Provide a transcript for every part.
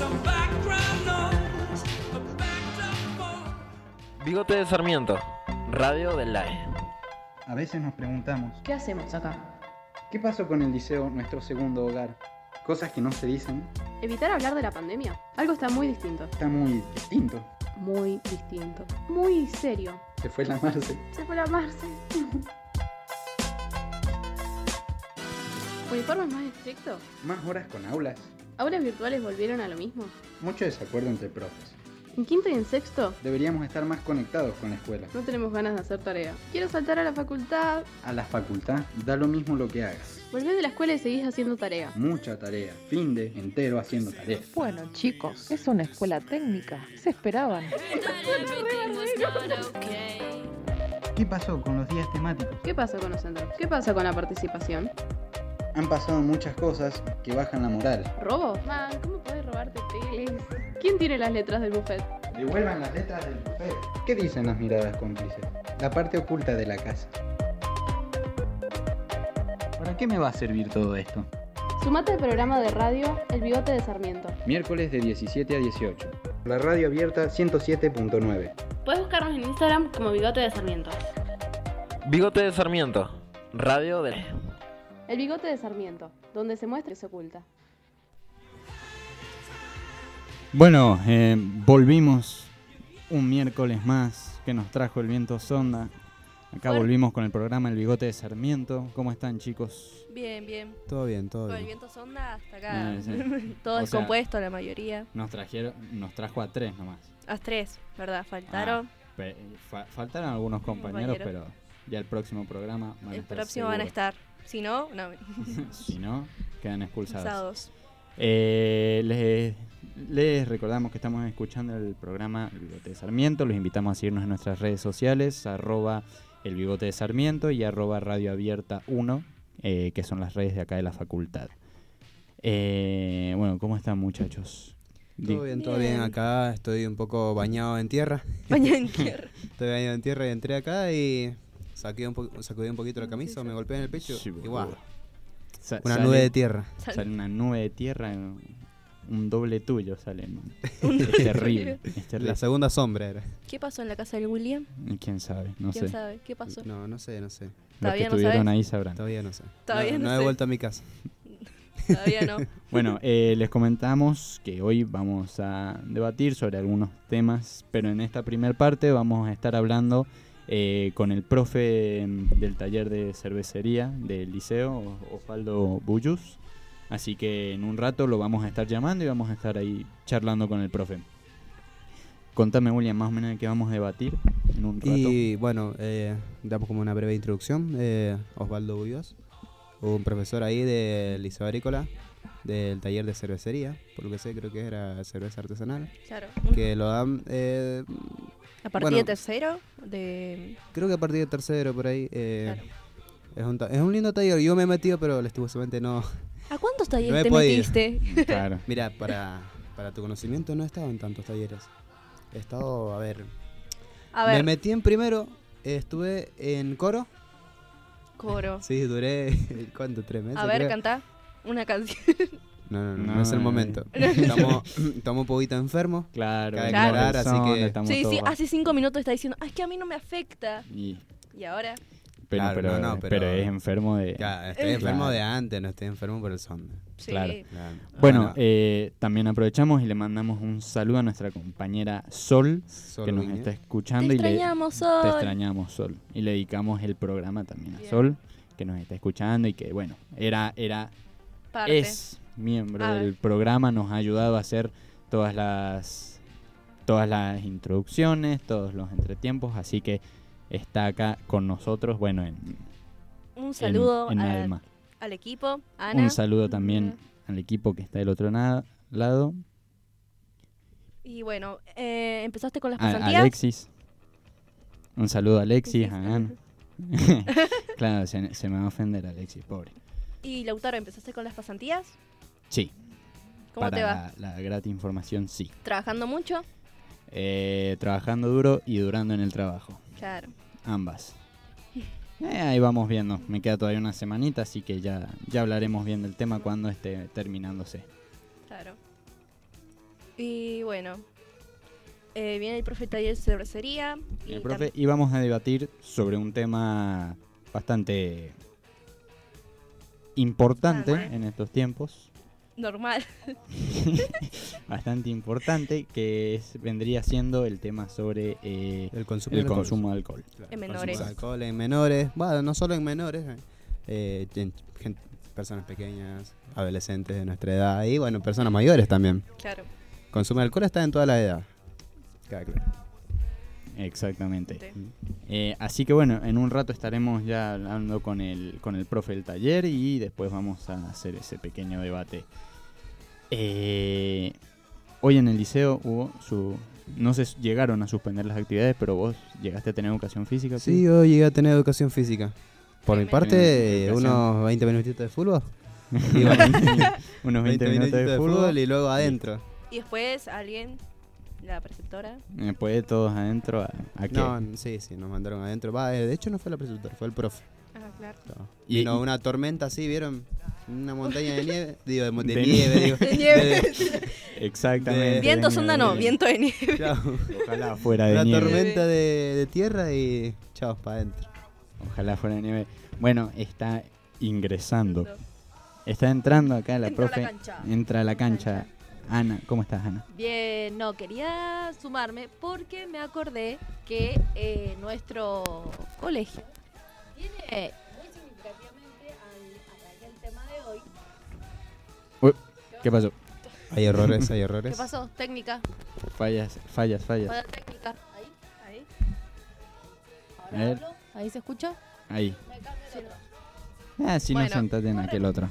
Bigote de Sarmiento, Radio del LAE. A veces nos preguntamos, ¿qué hacemos acá? ¿qué pasó con el liceo, nuestro segundo hogar? Cosas que no se dicen. ¿Evitar hablar de la pandemia? Algo está muy distinto. Está muy distinto. Muy distinto. Muy serio. Se fue la Marce. Se fue la Marce. ¿Uniformes más estrictos? Más horas con aulas. ¿Aulas virtuales volvieron a lo mismo? Mucho desacuerdo entre profes. ¿En quinto y en sexto? Deberíamos estar más conectados con la escuela. No tenemos ganas de hacer tarea. Quiero saltar a la facultad. A la facultad da lo mismo lo que hagas. Volvés de la escuela y seguís haciendo tarea. Mucha tarea. Fin de entero haciendo tareas. Bueno, chicos, es una escuela técnica. Se esperaban. ¿Qué pasó con los días temáticos? ¿Qué pasa con los centros? ¿Qué pasa con la participación? Han pasado muchas cosas que bajan la moral. ¿Robo? Man, ¿cómo podés robarte teles? ¿Quién tiene las letras del buffet? Devuelvan las letras del buffet. ¿Qué dicen las miradas cómplices? La parte oculta de la casa. ¿Para qué me va a servir todo esto? Sumate al programa de radio El Bigote de Sarmiento. Miércoles de 17 a 18. La radio abierta 107.9. Puedes buscarnos en Instagram como Bigote de Sarmiento. Bigote de Sarmiento, Radio del... El Bigote de Sarmiento, donde se muestra y se oculta. Bueno, volvimos un miércoles más que nos trajo el viento sonda. Acá volvimos con el programa El Bigote de Sarmiento. ¿Cómo están, chicos? Bien, bien. Todo bien, todo Con bien. el viento sonda hasta acá. Sí. Todo O descompuesto, la mayoría. Nos trajo a 3 nomás. A 3, ¿verdad? Faltaron. Faltaron algunos compañeros, pero ya el próximo programa van a El estar próximo van a seguros. estar. Si no, no. Si no, quedan expulsados. Expulsados. Les recordamos que estamos escuchando el programa El Bigote de Sarmiento. Los invitamos a seguirnos en nuestras redes sociales, @El Bigote de Sarmiento y @Radio Abierta 1, que son las redes de acá de la facultad. Bueno, ¿cómo están, muchachos? Todo bien. Acá estoy un poco bañado en tierra. Bañado en tierra. Estoy bañado en tierra y entré acá y sacudí un poquito la camisa, me golpeé en el pecho Sí, y guau, una sale- nube de tierra. Sale una nube de tierra, un doble tuyo sale. Es terrible. Es terrible. La segunda sombra era. ¿Qué pasó en la casa del William? ¿Quién sabe? No ¿Quién sé. sabe? ¿Qué pasó? No sé. Los que Todavía no estuvieron sabes. ahí sabrán. Todavía no sé. Todavía no he sé. vuelto a mi casa. Todavía no. Bueno, les comentamos que hoy vamos a debatir sobre algunos temas, pero en esta primera parte vamos a estar hablando con el profe del taller de cervecería del liceo, Osvaldo Bullus. Así que en un rato lo vamos a estar llamando y vamos a estar ahí charlando con el profe. Contame, William, más o menos de qué vamos a debatir en un rato. Y bueno, damos como una breve introducción. Osvaldo Bullus, un profesor ahí del Liceo Agrícola, del taller de cervecería, por lo que sé, creo que era cerveza artesanal, Claro. que lo dan, A partir bueno, de tercero, de... creo que a partir de tercero, por ahí. Claro. Es un lindo taller, yo me he metido, pero lastimosamente no. ¿A cuántos No talleres he te podido. metiste? Claro. Mira, para tu conocimiento no he estado en tantos talleres. He estado, A me ver, metí en primero, estuve en coro. coro. Sí, duré, ¿cuánto? 3 meses. A ver, creo. cantá una canción. No es el momento. Estamos un poquito enfermos. Claro, Cabe una aclarar, así persona, que- estamos Sí, todos hace 5 minutos está diciendo, es que a mí no me afecta. y- Y ahora, pero, Claro, pero es enfermo de... Ya, estoy enfermo de antes, no estoy enfermo por el sonda. sí. Claro. Claro. Bueno, también aprovechamos y le mandamos un saludo a nuestra compañera Sol, Sol que nos Viña. está Te escuchando. extrañamos, Te Sol. extrañamos, Sol. Y le dedicamos el programa también a Bien. Sol, que nos está escuchando y que, bueno, Parte. es miembro A ver. del programa, nos ha ayudado a hacer todas las introducciones, todos los entretiempos, así que está acá con nosotros, bueno, Un saludo en Alma. al equipo, Ana. Un saludo también al equipo que está del otro lado, Y bueno, empezaste con las a pasantías. Alexis. Un saludo a Alexis, Alexis. a Ana. Claro, se me va a ofender Alexis, pobre. Y Lautaro, ¿empezaste con las pasantías? Sí, ¿Cómo para te va? la grata información, sí. ¿Trabajando mucho? Trabajando duro y durando en el trabajo. Claro. Ambas. Ahí vamos viendo. Me queda todavía una semanita, así que ya hablaremos bien del tema cuando esté terminándose. Claro. Y bueno, viene el profe taller de cervecería. Y El profe, y vamos a debatir sobre un tema bastante importante en estos tiempos. Normal. Bastante importante, que vendría siendo el tema sobre El consumo, el de alcohol. consumo de alcohol. En menores. Consumo de alcohol en menores. Bueno, no solo en menores. Personas pequeñas, adolescentes de nuestra edad y bueno, personas mayores también. Claro. Consumo de alcohol está en toda la edad. Queda claro. Exactamente. Sí. Así que bueno, en un rato estaremos ya hablando con el profe del taller y después vamos a hacer ese pequeño debate. Hoy en el liceo hubo no sé, llegaron a suspender las actividades, pero vos llegaste a tener educación física. Sí, yo llegué a tener educación física. Por mi Tremendo. parte, Educación. unos 20 minutitos de fútbol. Unos 20 minutos de fútbol y luego adentro. Y después alguien, la preceptora. Después todos adentro. ¿A qué? No, sí, nos mandaron adentro. De hecho no fue la preceptora, fue el profe. Ah, claro. Y- Vino una tormenta así, ¿vieron? Una montaña de nieve. Digo, de De nieve, digo. De nieve. Exactamente. Viento de sonda nieve. no, viento de nieve. Chao. Ojalá fuera de Una nieve. tormenta de tierra y chao, para adentro. Ojalá fuera de nieve. Bueno, está ingresando. Está entrando acá la Entra a la profe. cancha. Entra a la cancha. Ana, ¿cómo estás, Ana? Bien, no, quería sumarme porque me acordé que nuestro colegio tiene muy significativamente a raíz del tema de hoy. ¿Qué pasó? Hay errores. ¿Qué pasó? Técnica. Fallas. Falla técnica. Ahí. A ver. Ahora hablo. Ahí se escucha. Ahí. Me cambio el otro. Si no, Bueno. sentate en aquel otro.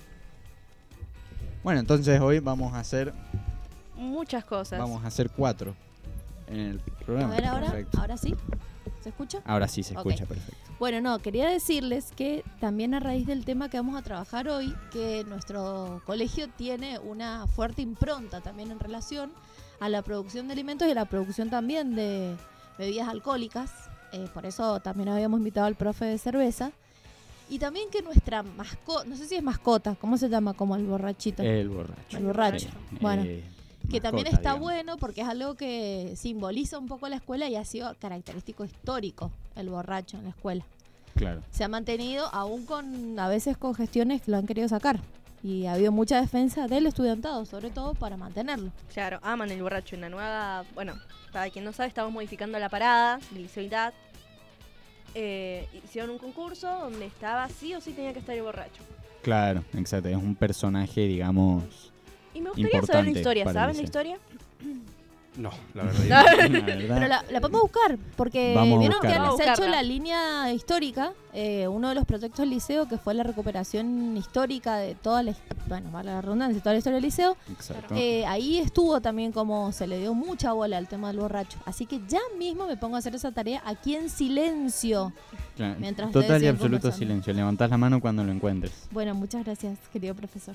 Bueno, entonces hoy vamos a hacer Muchas cosas. 4 en el programa. A ver, Perfecto. ahora sí. ¿Se escucha? Ahora sí se Ok. escucha perfecto. Bueno, no, quería decirles que también a raíz del tema que vamos a trabajar hoy, que nuestro colegio tiene una fuerte impronta también en relación a la producción de alimentos y a la producción también de bebidas alcohólicas. Por eso también habíamos invitado al profe de cerveza. Y también que nuestra mascota, no sé si es mascota, ¿cómo se llama? Como el borrachito. El borracho. El borracho. Sí. Bueno, que también mascota, está digamos. bueno porque es algo que simboliza un poco la escuela y ha sido característico histórico el borracho en la escuela. Claro. Se ha mantenido aún a veces con gestiones que lo han querido sacar. Y ha habido mucha defensa del estudiantado, sobre todo para mantenerlo. Claro, aman el borracho. En la nueva, bueno, para quien no sabe, estamos modificando la parada del Liceo Idad. Hicieron un concurso donde estaba sí o sí tenía que estar el borracho. Claro, exacto. Es un personaje, digamos. Y me gustaría saber la Importante historia. para el ¿Saben la liceo. historia? No, la verdad. La verdad. Pero la podemos buscar, porque Vamos a vieron que buscarla. se ha hecho Buscarla. la línea histórica, uno de los proyectos del liceo, que fue la recuperación histórica de toda la, bueno, vale la redundancia, toda la historia del liceo. Exacto. Ahí estuvo también como se le dio mucha bola al tema del borracho. Así que ya mismo me pongo a hacer esa tarea aquí en silencio. Claro. mientras Total ustedes y siguen absoluto conversando. silencio. Levantás la mano cuando lo encuentres. Bueno, muchas gracias, querido profesor.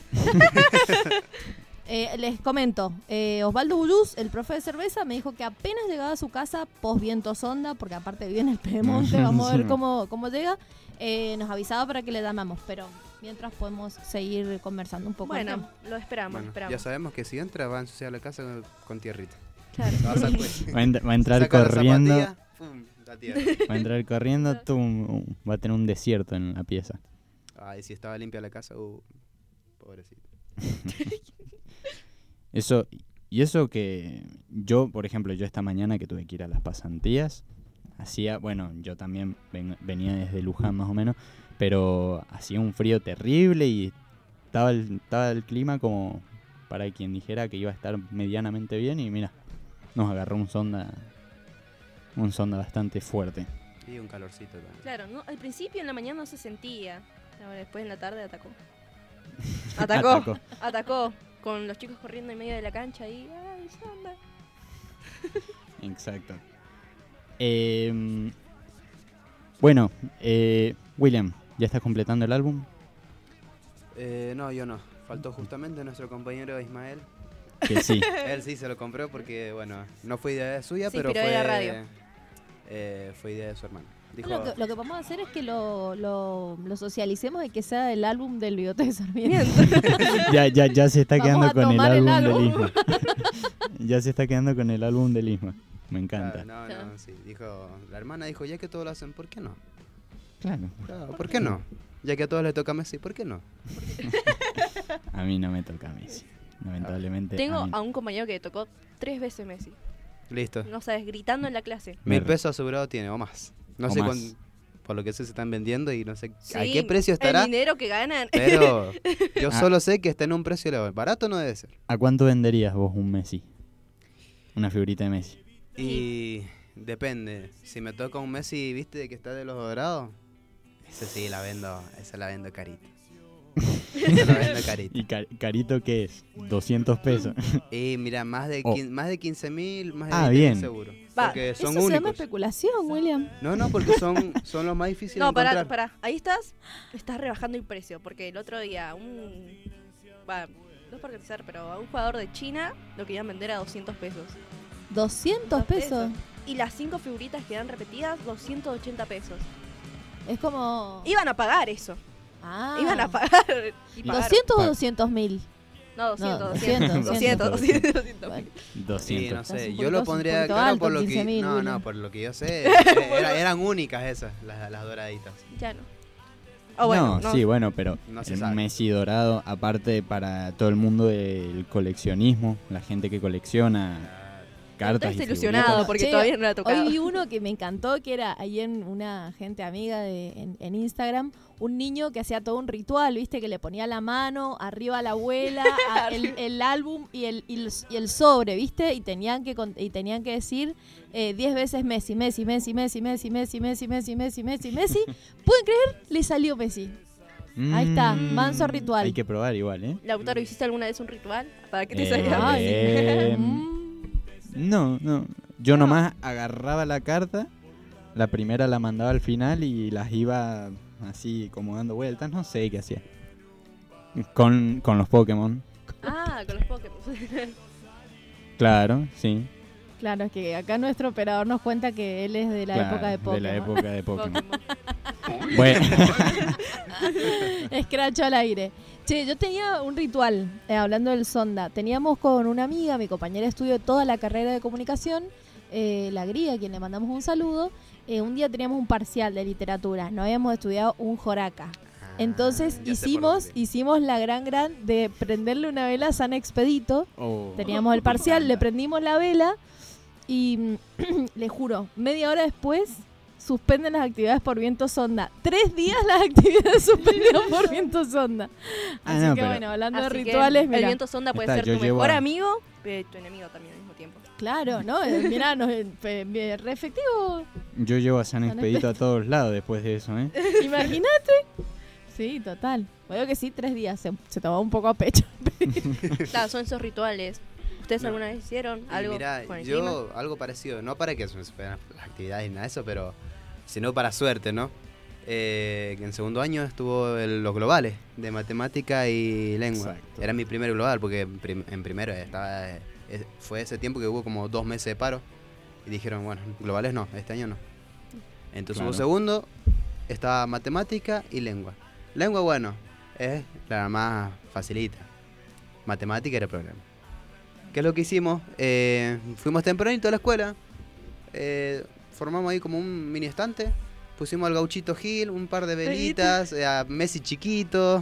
Les comento, Osvaldo Bullús, el profe de cerveza, me dijo que apenas llegaba a su casa, post viento sonda, porque aparte vive en el Pedemonte, vamos a ver cómo llega, nos avisaba para que le llamamos, pero mientras podemos seguir conversando un poco. del Bueno, tema. lo esperamos, Bueno, esperamos. ya sabemos que si entra va a ensuciar la casa con tierrita. Claro. Va a sacar- Va a entrar saca la corriendo. zapatilla, pum, la tierra. Va a entrar corriendo. Va a tener un desierto en la pieza. Ay, si estaba limpia la casa, pobrecito. Eso que yo, por ejemplo, yo esta mañana que tuve que ir a las pasantías, bueno, yo también venía desde Luján más o menos, pero hacía un frío terrible y estaba el clima como para quien dijera que iba a estar medianamente bien y mira, nos agarró un sonda bastante fuerte. Y un calorcito también. Claro, no, al principio en la mañana no se sentía. Ahora después en la tarde atacó. Atacó. Con los chicos corriendo en medio de la cancha y ¡ay, sonda! Exacto. Bueno, William, ¿ya estás completando el álbum? No, yo no. Faltó justamente nuestro compañero Ismael. Que sí. Él sí se lo compró porque, bueno, no fue idea suya, Se pero inspiró de la radio. fue idea de su hermano. Dijo, Lo que vamos a hacer es que lo socialicemos y que sea el álbum del bigote de Sarmiento. Ya se está Vamos quedando a con el tomar el álbum del álbum. Isma. Ya se está quedando con el álbum del Isma. Me encanta. no, sí. Dijo, la hermana dijo, ya que todos lo hacen, ¿por qué no? Claro. Claro, ¿por qué no? Ya que a todos les toca Messi, ¿por qué no? A mí no me toca Messi. Lamentablemente. Tengo mí. a un compañero que tocó 3 veces Messi. Listo. No sabes, gritando en la clase. 1000 pesos asegurado tiene, o más. No O sé más. por lo que sé se están vendiendo y no sé a Sí, qué precio estará. El dinero que ganan. Pero yo Ah. solo sé que está en un precio elevado. Barato no debe ser. ¿A cuánto venderías vos un Messi? Una figurita de Messi. Y depende. Si me toca un Messi, ¿viste? Que está de los dorados. Esa sí la vendo. Esa la vendo carita. Esa la vendo carita. ¿Y carito qué es? 200 pesos. Y mira, más de Oh. 15.000, más de Ah, 20.000 bien. seguro. Va, Porque son Eso se llama únicos. especulación, William. No, porque son los más difíciles No, de encontrar. pará. Ahí estás rebajando el precio. Porque el otro día no es por organizar, pero a un jugador de China lo querían vender a 200 pesos. 200 pesos. Y las 5 figuritas que dan repetidas, 280 pesos. Es como... Iban a pagar eso. Ah. Iban a pagar. Y pagaron. 200 o 200.000. No, 200, No, 200, 200, 200, 200. Bueno, 200. Sí, no Estás sé. un Yo lo poquito pondría caro alto, por lo que... 15.000, No, William. por lo que yo sé. Eran únicas esas, las doraditas. Ya no. O bueno, no, sí, bueno, pero No se el sabe. Messi dorado, aparte para todo el mundo del coleccionismo, la gente que colecciona cartas Estoy y ilusionado figuritas. porque Che, todavía no la ha tocado. Hoy vi uno que me encantó, que era ahí en una gente amiga en Instagram, un niño que hacía todo un ritual, viste, que le ponía la mano arriba a la abuela, el álbum y el sobre, viste, y tenían que decir 10 veces Messi, Messi, Messi, Messi, Messi, Messi, Messi, Messi, Messi, Messi, Messi. ¿Pueden creer? Le salió Messi. Ahí está, manso ritual. Hay que probar igual, ¿eh? Lautaro, ¿hiciste alguna vez un ritual? ¿Para que te Eh, salga? Ay. No. Yo nomás agarraba la carta, la primera la mandaba al final y las iba así como dando vueltas, no sé qué hacía. Con los Pokémon. Ah, con los Pokémon. Claro, sí. Claro, es que acá nuestro operador nos cuenta que él es de la Claro, época de Pokémon. De la época de Pokémon. Pokémon. Bueno, Escracho al aire. Che, yo tenía un ritual, hablando del Sonda. Teníamos con una amiga, mi compañera de estudio de toda la carrera de comunicación, la Gría, a quien le mandamos un saludo. Un día teníamos un parcial de literatura, no habíamos estudiado un Joraca. Entonces Ya sé por dónde. hicimos la gran de prenderle una vela a San Expedito. oh, Teníamos el parcial, le prendimos la vela y le juro, media hora después suspenden las actividades por viento sonda. 3 días las actividades suspendidas por viento sonda. Ah, Así no, que pero- bueno, hablando de Así que rituales, el mira. viento sonda puede Está, ser yo tu llevo mejor a- amigo, pero tu enemigo también al mismo tiempo. Claro, ¿no? Mirá, re efectivo. yo llevo a San San Expedito a todos lados después de eso, ¿eh? Imagínate. Sí, total. Bueno que sí, 3 días. Se tomaba un poco a pecho. Claro, son esos rituales. ¿Ustedes alguna vez hicieron Y algo mirá, con el clima? yo algo parecido, no para que se me superen las actividades ni nada de eso, pero sino para suerte, ¿no? En segundo año estuvo los globales de matemática y lengua. Exacto. Era mi primer global porque en primero fue ese tiempo que hubo como 2 meses de paro y dijeron, bueno, globales no, este año no. Entonces Claro. hubo segundo, estaba matemática y lengua. Lengua, bueno, es la más facilita. Matemática era el problema. ¿Qué es lo que hicimos? Fuimos tempranito a la escuela, formamos ahí como un mini estante, pusimos al Gauchito Gil, un par de velitas, a Messi chiquito,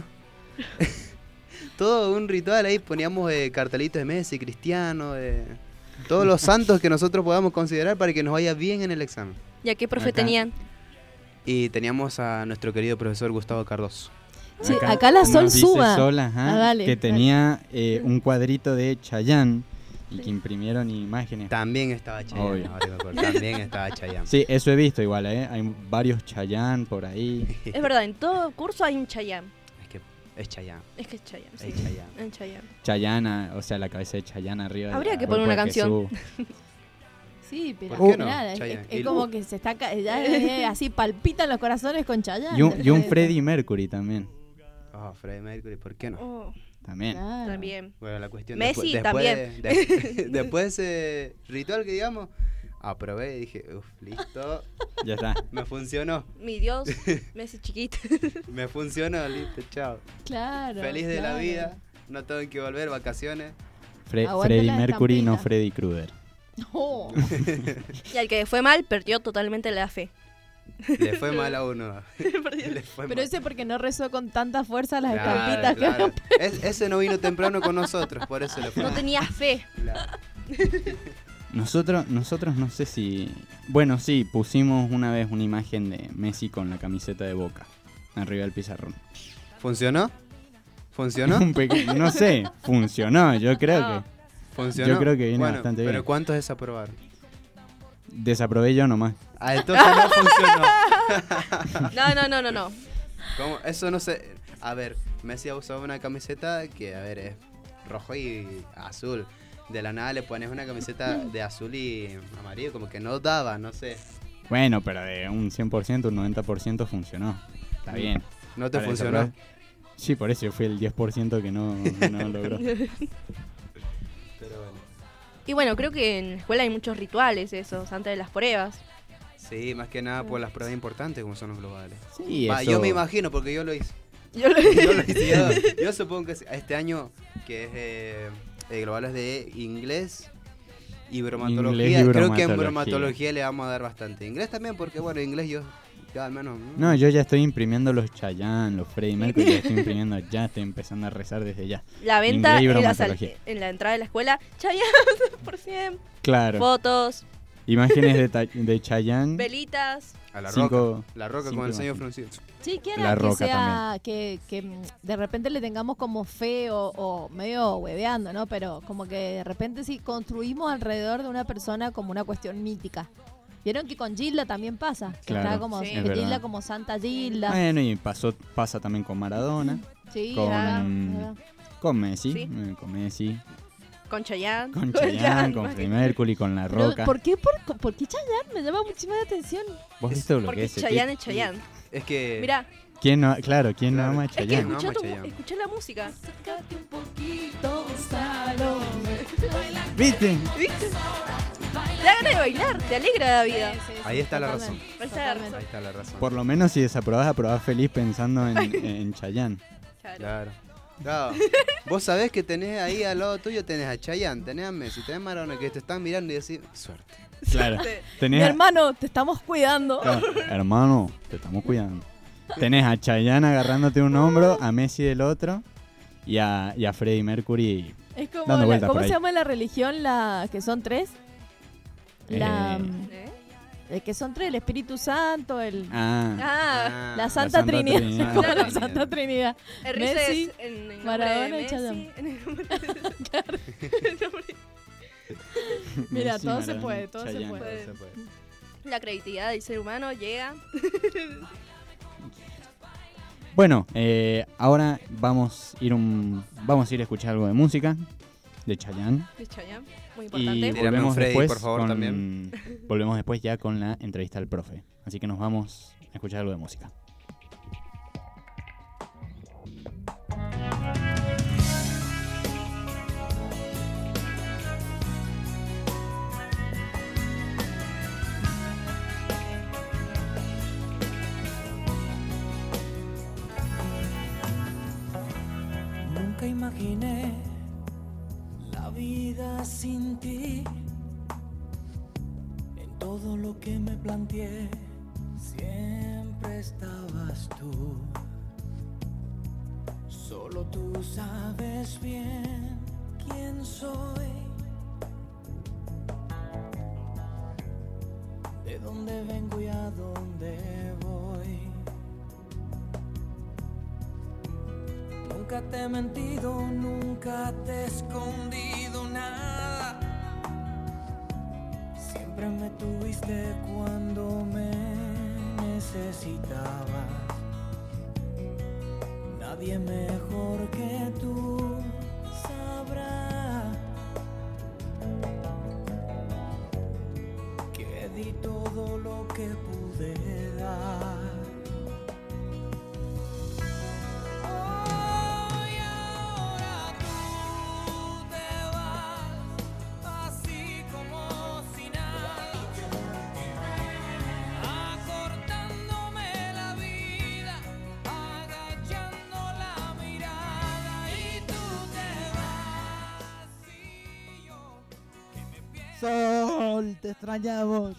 todo un ritual ahí, poníamos cartelitos de Messi, Cristiano, todos los santos que nosotros podamos considerar para que nos vaya bien en el examen. ¿Y a qué profe Acá. tenían? Y teníamos a nuestro querido profesor Gustavo Cardoso. Sí, acá la Sol nos dice suma. Sol, ajá, Ah, dale, que dale. tenía un cuadrito de Chayanne y que imprimieron imágenes. También estaba Chayanne, Obvio. ahora que me acuerdo, también estaba Chayanne. Sí, eso he visto igual, ¿eh? Hay varios Chayanne por ahí. Es verdad, en todo curso hay un Chayanne. Es que es Chayanne. Es que es Chayanne, sí. Es Chayanne. En Chayanne. Chayanne, o sea, la cabeza de Chayanne arriba. Habría del que poner cuerpo una de canción. Jesús. Sí, pero ¿Por qué no? mirá, Chayanne. es Y- como que se está así palpitan los corazones con Chayanne. Y un Freddie Mercury también. Oh, Freddie Mercury, ¿por qué no? Oh, También. Claro. también. Bueno, la cuestión Messi después también. después de ese ritual que digamos, Aprobé y dije, listo, Ya está. me funcionó. Mi Dios, Messi chiquito. Me funcionó, listo, chao. Claro. Feliz de la claro. vida, no tengo que volver, vacaciones. Aguante Freddie la Mercury, no estampita. Freddy Krueger. Oh. Y al que fue mal, perdió totalmente la fe. Le fue mal a uno. Le fue Pero mal. ese porque no rezó con tanta fuerza las Claro, estampitas que claro. eran- Ese no vino temprano con nosotros, por eso le fue No mal. tenía fe. Claro. Nosotros no sé si... Bueno, sí, pusimos una vez una imagen de Messi con la camiseta de Boca arriba del pizarrón. ¿Funcionó? ¿Funcionó? No sé, funcionó, yo creo No. que... ¿Funcionó? Yo creo que viene Bueno, bastante pero bien. ¿cuántos desaprobaron? Desaprobé yo nomás. Ah, entonces no funcionó. No. ¿Cómo? Eso no sé. A ver, Messi ha usado una camiseta que, a ver, es rojo y azul. De la nada le pones una camiseta de azul y amarillo, como que no daba, no sé. Bueno, pero de un 100%, un 90% funcionó. Está bien. ¿No te Para funcionó? desaprobar- Sí, por eso yo fui el 10% que no logró. Pero bueno. Y bueno, creo que en la escuela hay muchos rituales esos, antes de las pruebas. Sí, más que nada por las pruebas importantes como son los globales. Sí, Va, eso... yo me imagino porque yo lo hice. Yo lo Yo lo hice. Yo supongo que este año, que es globales de inglés y bromatología, Inglés y creo que en bromatología. bromatología le vamos a dar bastante. Inglés también porque, bueno, inglés yo al menos... No, yo ya estoy imprimiendo los Chayanne, los Freddie Mercury, ya estoy imprimiendo ya, estoy empezando a rezar desde ya. La venta Inglés y en bromatología. en la entrada de la escuela, Chayanne por 100, Claro, fotos, imágenes de Chayanne. velitas. A la Cinco- roca. La roca cinco con el ceño imágenes. fruncido. Sí, quiera La que Roca sea que de repente le tengamos como fe o medio hueveando, ¿no? Pero como que de repente sí construimos alrededor de una persona como una cuestión mítica. ¿Vieron que con Gilda también pasa? Que Claro, está como sí. es Gilda verdad. como Santa Gilda. Bueno, y pasa también con Maradona, Sí, con- es verdad, es verdad. con Messi, Sí. con Messi, Con Chayanne. con Chayanne, con imagínate. Freddie Mercury, con La Pero, Roca. ¿por qué Chayanne? Me llama muchísima la atención. ¿Vos viste lo que Porque es ese Chayanne tipo? es Chayanne. Es que... Mirá, ¿Quién no, claro, ¿quién no Claro. ama a es que Chayanne? no, escuchá, Chayanne. escuchá la música. ¿Viste? Te da ganas de bailar, te alegra la vida. Ahí está la razón. Ahí está. Ahí está la razón. Por lo menos si aprobás feliz pensando en Chayanne. Claro. Claro. Vos sabés que tenés ahí al lado tuyo, tenés a Chayanne, tenés a Messi, tenés a Maradona que te están mirando y decís, suerte. Claro. Sí. Mi Tenés a- hermano, te estamos cuidando. Claro, hermano, te estamos cuidando. Tenés a Chayanne agarrándote un hombro, a Messi del otro y a Freddie Mercury. Es como Dando vueltas ¿cómo por se ahí. llama la religión la que son tres? La ¿Eh? que son tres, el Espíritu Santo, Ah, la Santa Trinidad. Trinidad. Como Claro. la Santa Trinidad. el Riz Messi, es en el nombre Maradona de y Messi, Chayanne. en el nombre Mira, Messi, todo se Maradona, puede, todo se Chayanne. puede. La creatividad del ser humano llega. Bueno, ahora vamos a ir a escuchar algo de música de Chayanne. De Chayanne, muy Y importante. Tírame un volvemos Freddy, después por favor, también. volvemos después ya con la entrevista al profe. Así que nos vamos a escuchar algo de música. Nunca imaginé la vida sin ti. En todo lo que me planteé, siempre estabas tú. Solo tú sabes bien quién soy, de dónde vengo y a dónde voy. Nunca te he mentido, nunca te he escondido nada. Siempre me tuviste cuando me necesitabas. Nadie mejor que tú sabrá que di todo lo que pude dar. Sol, te extrañamos.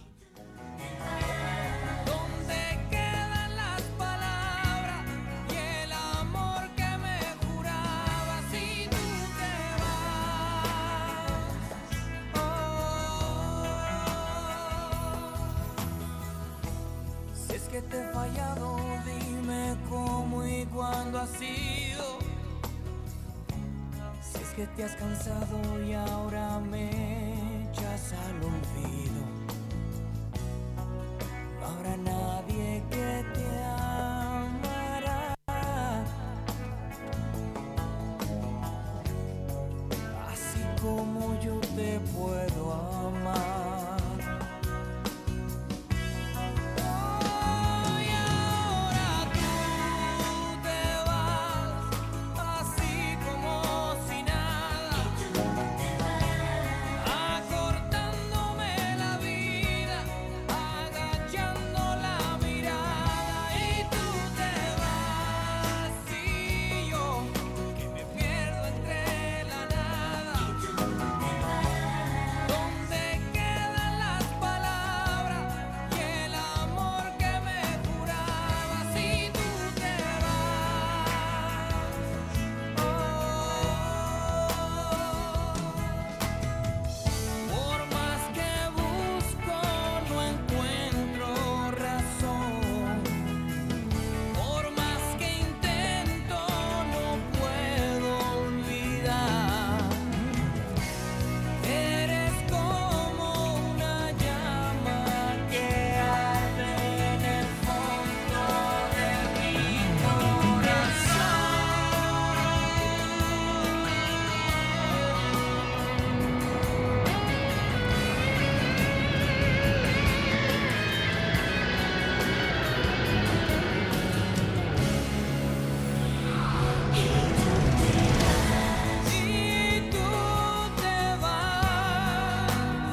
¿Dónde quedan las palabras y el amor que me juraba si tú te vas? Si es que te he fallado, dime cómo y cuándo ha sido. Si es que te has cansado y ahora me echas al olvido. No habrá nadie que te amará así como yo te puedo amar. Oh, y ahora tú te vas así como si nada, acortándome la vida, agachando la mirada, y tú te vas y yo que me pierdo entre la nada. ¿Dónde quedan las palabras y el amor que me juraba si tú te vas? Por más que busco no encuentro razón, por más que intento no puedo olvidar. Eres como una llama que arde en el fondo de mi corazón. Y tú te vas,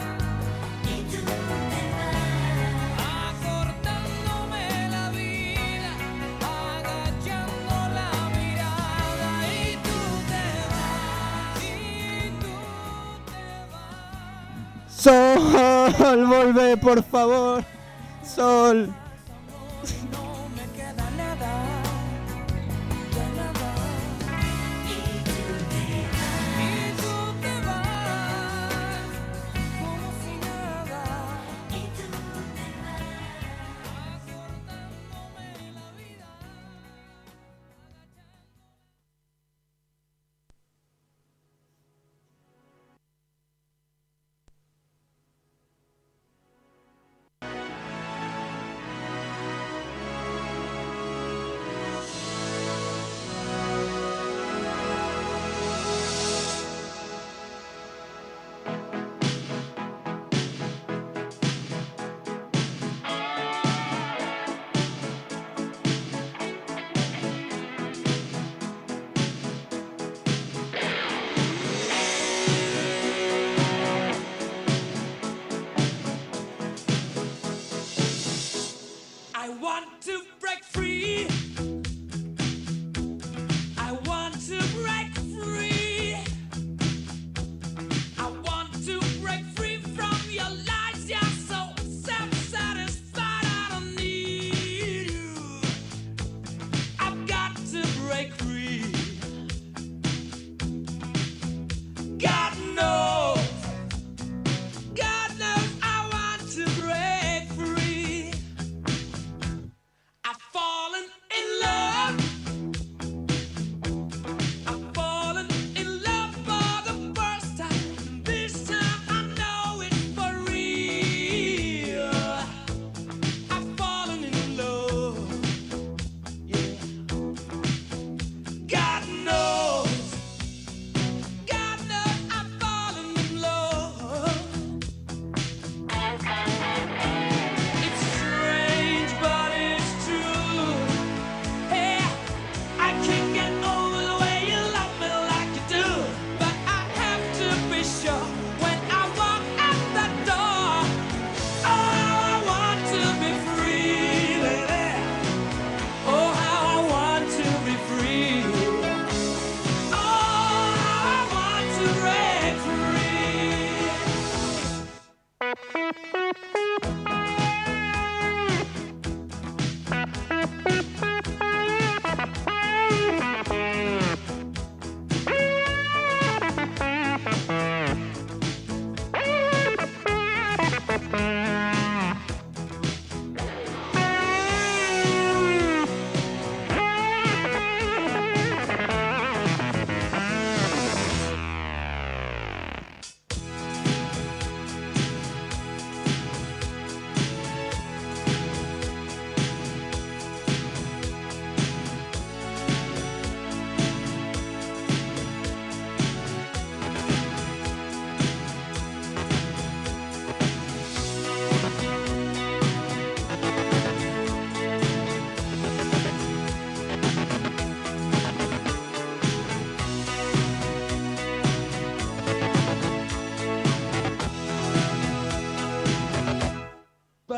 acortándome la vida, agachando la mirada, y tú te vas, y tú te vas. Sol, volvé, por favor. Sol. No me queda nada, de nada. Y tú te vas, como si nada. Acortándome la vida. I want to break free. I want to break free. I want to break free from your lies. You're so self-satisfied. I don't need you. I've got to break free. God knows. God knows I want to break free. I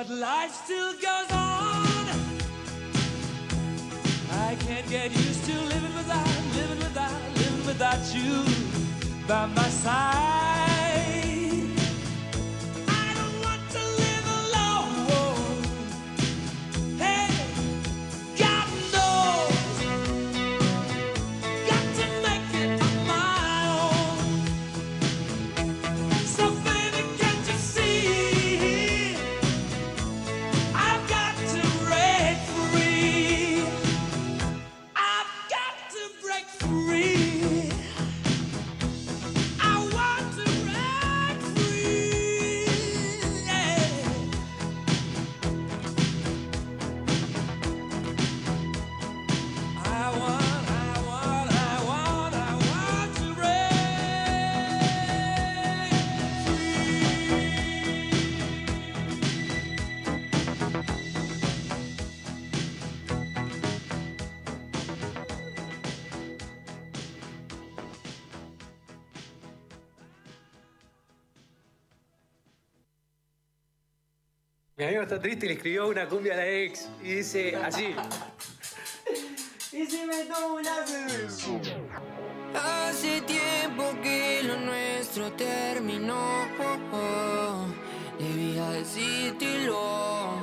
but life still goes on. I can't get used to living without you by my side. I don't want to live alone. Hey, God knows, got to make it on my own. So baby, can't you see? I've got to break free. I've got to break free. I want to break free. Yeah. I want to break Mi amigo está triste y le escribió una cumbia a la ex y dice así. ¿Y si me tomo una cerveza? Hace tiempo que lo nuestro terminó. Debía decírtelo.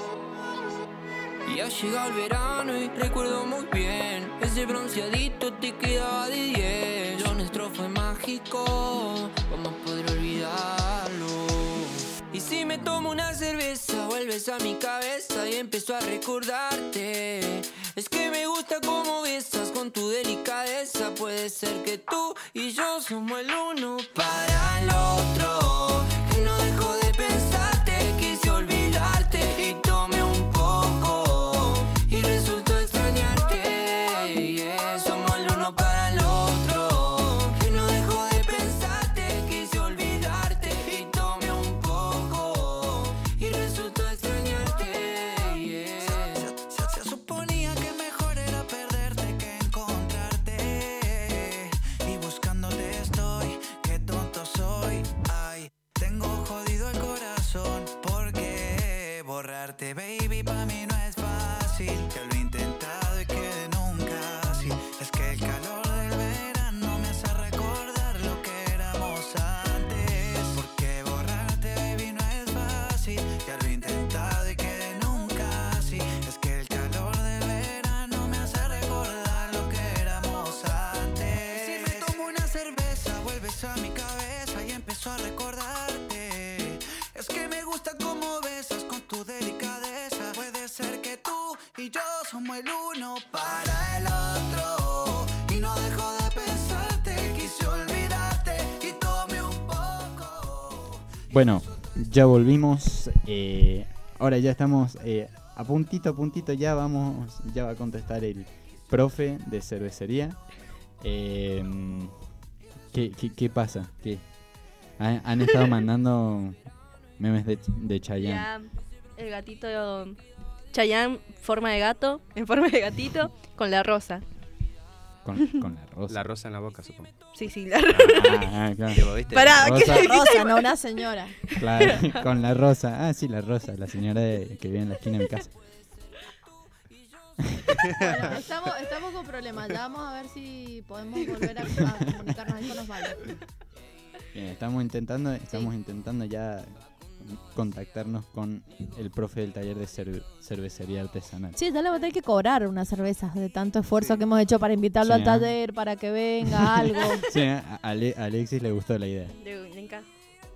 Y ha llegado el verano y recuerdo muy bien. Ese bronceadito te quedaba de 10. Lo nuestro fue mágico. ¿Cómo podré olvidarlo? Y si me tomo una cerveza, vuelves a mi cabeza y empiezo a recordarte. Es que me gusta cómo besas con tu delicadeza. Puede ser que tú y yo somos el uno para el otro. Que no dejo de pensarte, quise olvidarte y tomé un poco y resultó extrañarte. Yeah, somos el uno para el otro. Que no dejo de pensarte, quise olvidarte y tomé un poco y resultó extrañarte. Yeah. Se suponía que mejor era perderte que encontrarte. Y buscándote estoy, qué tonto soy. Ay, tengo jodido el corazón. Porque borrarte, baby, pa' mí no es fácil. Que lo he intentado y que nunca así. Es que el calor del verano me hace recordar lo que éramos antes. Porque borrarte, baby, no es fácil. Ya lo he intentado y que nunca así. Es que el calor del verano me hace recordar lo que éramos antes. Si me tomo una cerveza, vuelves a mi cabeza y empiezo a recordarte. Es que me gusta cómo besas con tu delicadeza. Puede ser que tú y yo somos el uno para el otro. Y no dejo de pensarte, quise olvidarte y tomé un poco. Bueno, ya volvimos. Ahora ya estamos a puntito, ya vamos, ya va a contestar el profe de cervecería. ¿Qué pasa? ¿Qué? Han estado mandando memes de Chayanne. Ya, el gatito Chayanne, forma de gato, en forma de gatito, con la rosa. Con la rosa. La rosa en la boca, supongo. Sí, la rosa. Claro. Tipo, ¿viste? Pará, Rosa. Rosa, no una señora. Claro, con la rosa. Ah, sí, la rosa, la señora que vive en la esquina de mi casa. Bueno, estamos con problemas. Ya vamos a ver si podemos volver a comunicarnos ahí con Osvaldo. Bien, estamos intentando ya contactarnos con el profe del taller de cervecería artesanal. Sí, ya le voy a tener que cobrar unas cervezas de tanto esfuerzo que hemos hecho para invitarlo Sí, al taller, para que venga algo. Sí, a Alexis le gustó la idea. Le encanta.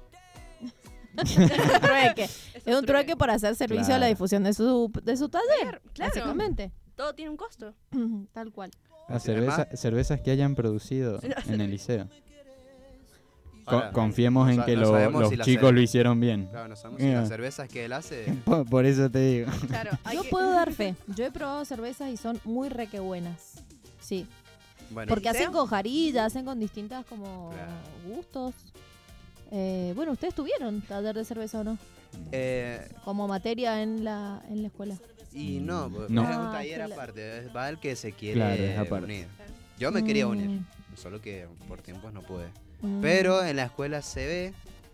Es un trueque por hacer servicio a la difusión de su taller, Claro. básicamente. Todo tiene un costo. Tal cual. Cervezas que hayan producido en el liceo. Ahora, Confiemos en que no sabemos los si la chicos cer- lo hicieron bien. Claro, no sabemos si las cervezas que él hace. Por eso te digo. Claro, Yo puedo dar fe. Yo he probado cervezas y son muy re que buenas. Sí. Bueno, Porque hacen ¿Liceo? con jarilla, hacen con distintas como gustos. Bueno, ¿ustedes tuvieron taller de cerveza o no? Como materia en la escuela. Y no, porque No. es un Ah, taller claro. aparte, va el que se quiere Claro, es aparte. unir. Yo me quería unir, Mm. solo que por tiempos no pude. Mm. Pero en la escuela se ve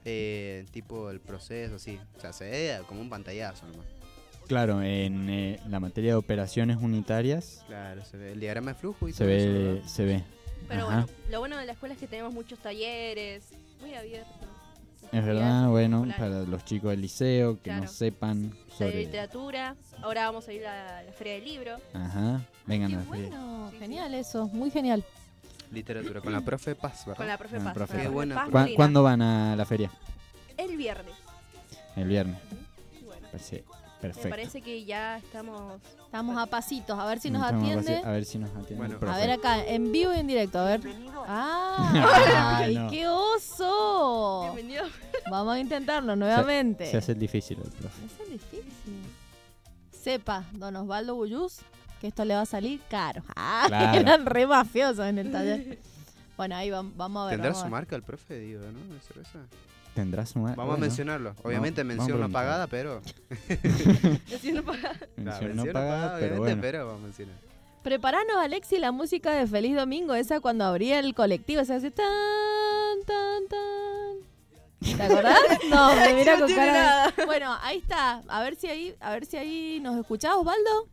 tipo el proceso, así. O sea, se ve como un pantallazo nomás. Claro, en la materia de operaciones unitarias Claro, se ve el diagrama de flujo y se todo eso, ve, ¿verdad? se ve. Pero Ajá. bueno, lo bueno de la escuela es que tenemos muchos talleres, muy abiertos. Es verdad, bueno, Claro. para los chicos del liceo que Claro. no sepan De sobre... literatura, ahora vamos a ir a la feria del libro. Ajá, vengan Qué a la feria. bueno, genial eso, muy genial. Literatura, con la profe Paz, ¿verdad? Con la profe Con la Paz. profe con la Qué profe buena Paz profe. Molina. ¿Cuándo van a la feria? El viernes. El viernes. Bueno, Parece me perfecto. parece que ya estamos... Estamos a pasitos, a ver si nos Estamos atiende. a ver si nos atiende Bueno, el profe. A ver acá, en vivo y en directo, a ver. Ah, ¡Ay, no. qué oso! Bienvenido. Vamos a intentarlo nuevamente. Se hace difícil el profe. Es difícil. Sepa, don Osvaldo Bullús, que esto le va a salir caro. Ah, Claro. eran re mafiosos en el taller. Bueno, ahí vamos a ver. ¿Tendrá vamos a su ver. marca el profe, digo, ¿no? De cerveza. ¿Tendrá su marca? Vamos a mencionarlo. Obviamente mención no pagada, pero... Mención no pagada. Mención no pagada, pero obviamente, bueno. pero vamos a mencionar. Preparanos, Alexi, la música de Feliz Domingo, esa cuando abría el colectivo, se hace tan, tan, tan. ¿Te acordás? No, me mira No con tiene cara de- nada. Bueno, ahí está. A ver si ahí nos escuchás, Osvaldo.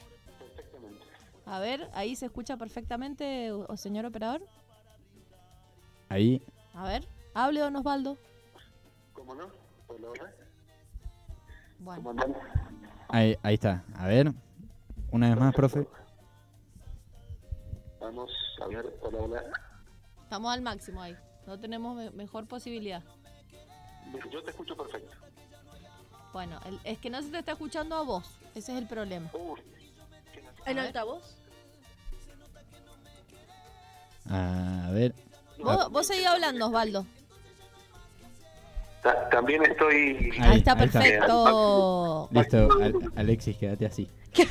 A ver, ahí se escucha perfectamente, o señor operador. Ahí, A ver, hable, don Osvaldo. ¿Cómo no? Hola, hola. Bueno. ¿Cómo andan? ahí está. A ver, una vez más, profe. Vamos a ver, hola, hola. Estamos al máximo ahí. No tenemos mejor posibilidad. Yo te escucho perfecto. Bueno, es que no se te está escuchando a vos. Ese es el problema. ¿En A ver. altavoz? A ver. Vos seguís hablando, Osvaldo. También estoy... Ahí está ahí está. perfecto. Listo, Alexis, quédate así.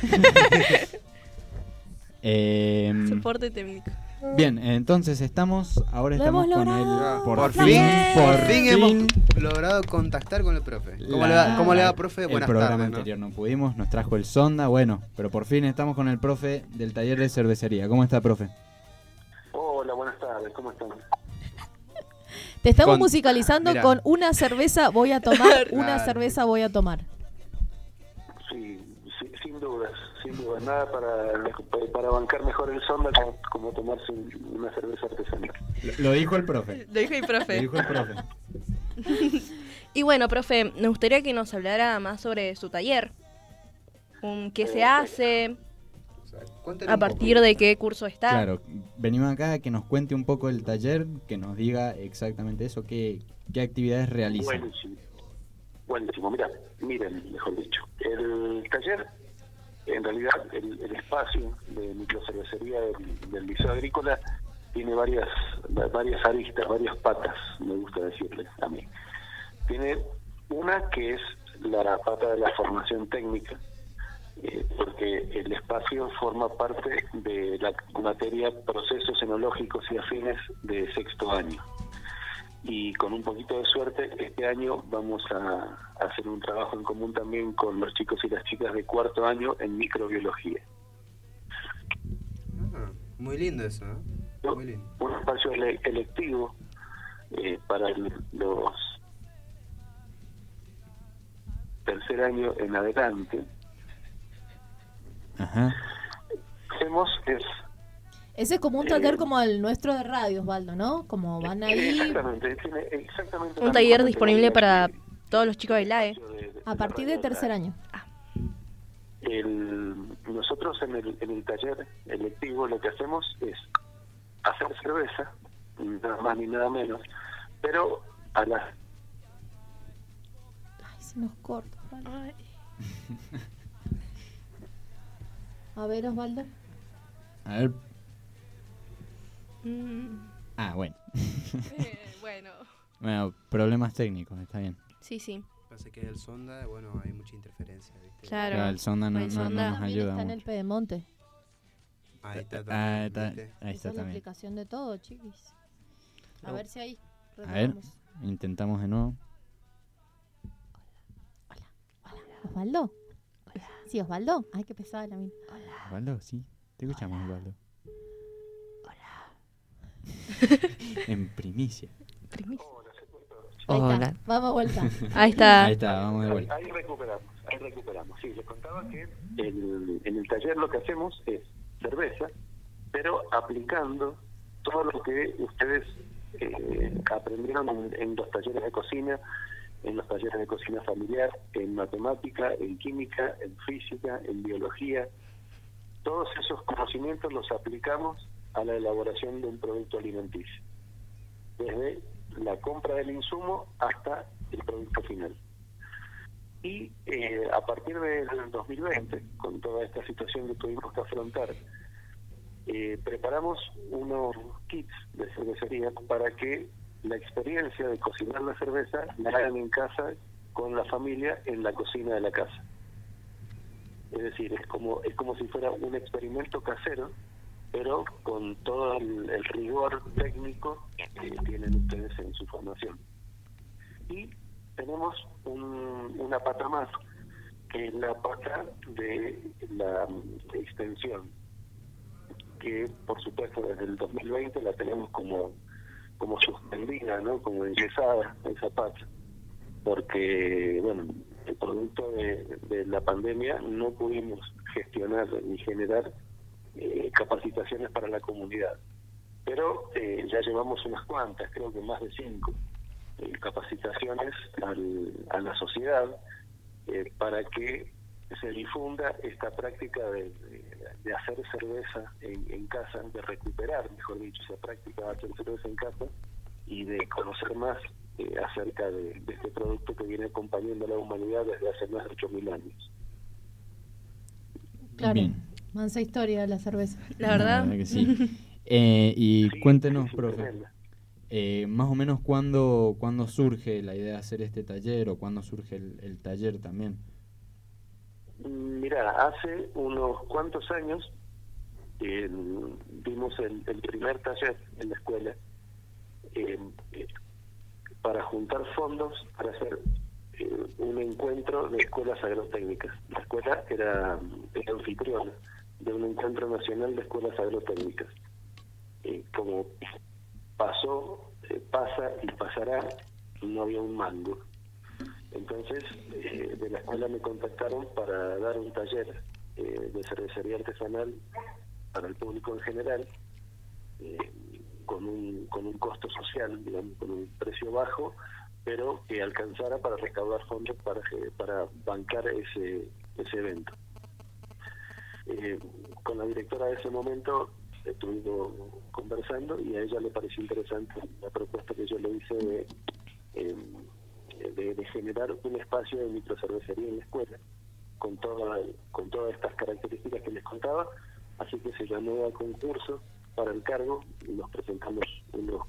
Soporte técnico. Bien, entonces ahora Lo estamos hemos con el... logrado. Por fin hemos logrado contactar con el profe. ¿Cómo le va, profe? El Buenas programa tardes, ¿no? anterior no pudimos, nos trajo el sonda, bueno, pero por fin estamos con el profe del taller de cervecería. ¿Cómo está, profe? Hola, buenas tardes, ¿cómo están? Te estamos Con- musicalizando mira. con una cerveza voy a tomar, una Claro. cerveza voy a tomar. Sí, sin dudas, sin dudas. Nada para bancar mejor el sonda como tomarse una cerveza artesanal. Lo dijo el profe. Lo dijo el profe. Lo dijo el profe. Y bueno, profe, me gustaría que nos hablara más sobre su taller. ¿Qué se hace? ¿A partir de qué curso está? Claro, venimos acá a que nos cuente un poco el taller, que nos diga exactamente eso, qué actividades realiza. Buenísimo. Buenísimo. Miren, mejor dicho. El taller, en realidad, el espacio de microcervecería del Liceo Agrícola tiene varias aristas, varias patas, me gusta decirles a mí. Tiene una que es la pata de la formación técnica, porque el espacio forma parte de la materia procesos enológicos y afines de sexto año. Y con un poquito de suerte, este año vamos a hacer un trabajo en común también con los chicos y las chicas de cuarto año en microbiología. Muy lindo eso, ¿no? Muy lindo. Un espacio electivo para los tercer año en adelante. Ajá. Hacemos Ese es como un taller como el nuestro de radio, Osvaldo, ¿no? Como van ahí exactamente, tiene exactamente Un la taller misma disponible categoría. para todos los chicos del AE. a partir de tercer año. Nosotros en el taller electivo lo que hacemos es hacer cerveza, nada más ni nada menos, pero a las Ay, se nos corta. A ver, Osvaldo. A ver. Mm, Ah, bueno. bueno, Bueno, problemas técnicos, está bien. sí, sí. Pasa que el sonda, bueno, hay mucha interferencia, ¿viste? Claro. El sonda no, El no sonda nos También ayuda está en mucho. el Pedemonte. Ahí está Ah, también, está, ¿viste? ahí Esa está es la también. explicación de todo, chiquis. A ver si ahí A ver, retomamos. intentamos de nuevo. ¿Osvaldo? Sí, Osvaldo. Ay, qué pesada la mina. Osvaldo, sí. Te escuchamos, Osvaldo. En primicia. Hola. Vamos a vuelta. Ahí está. Ahí está, vamos de vuelta. Ahí recuperamos. Sí, les contaba que en el taller lo que hacemos es cerveza, pero aplicando todo lo que ustedes aprendieron en los talleres de cocina, en los talleres de cocina familiar, en matemática, en química, en física, en biología. Todos esos conocimientos los aplicamos a la elaboración de un producto alimenticio, desde la compra del insumo hasta el producto final. Y a partir del 2020, con toda esta situación que tuvimos que afrontar, preparamos unos kits de cervecería para que la experiencia de cocinar la cerveza la hagan en casa con la familia en la cocina de la casa. Es decir, es como si fuera un experimento casero, pero con todo el rigor técnico que tienen ustedes en su formación. Y tenemos una pata más, que es la pata de la extensión, que por supuesto desde el 2020 la tenemos como suspendida, ¿no? Como enyesada esa pata, porque bueno, el producto de la pandemia no pudimos gestionar ni generar capacitaciones para la comunidad, pero ya llevamos unas cuantas, creo que más de 5 capacitaciones a la sociedad para que se difunda esta práctica de hacer cerveza en casa, de recuperar, mejor dicho, esa práctica de hacer cerveza en casa y de conocer más acerca de este producto que viene acompañando a la humanidad desde hace más de 8.000 años. Claro, Bien. mansa historia de la cerveza. La verdad. Que sí. Y Sí, cuéntenos, sí, profe, tremenda. más o menos cuándo surge la idea de hacer este taller o cuándo surge el taller también. Mira, hace unos cuantos años dimos el primer taller en la escuela para juntar fondos para hacer un encuentro de escuelas agrotécnicas. La escuela era anfitriona de un encuentro nacional de escuelas agrotécnicas. Como pasa y pasará, no había un mango. Entonces, de la escuela me contactaron para dar un taller de cervecería artesanal para el público en general, con un costo social, digamos, con un precio bajo, pero que alcanzara para recaudar fondos para bancar ese evento. Con la directora de ese momento estuvimos conversando y a ella le pareció interesante la propuesta que yo le hice de generar un espacio de microcervecería en la escuela con todas estas características que les contaba, así que se llamó a concurso para el cargo y nos presentamos unas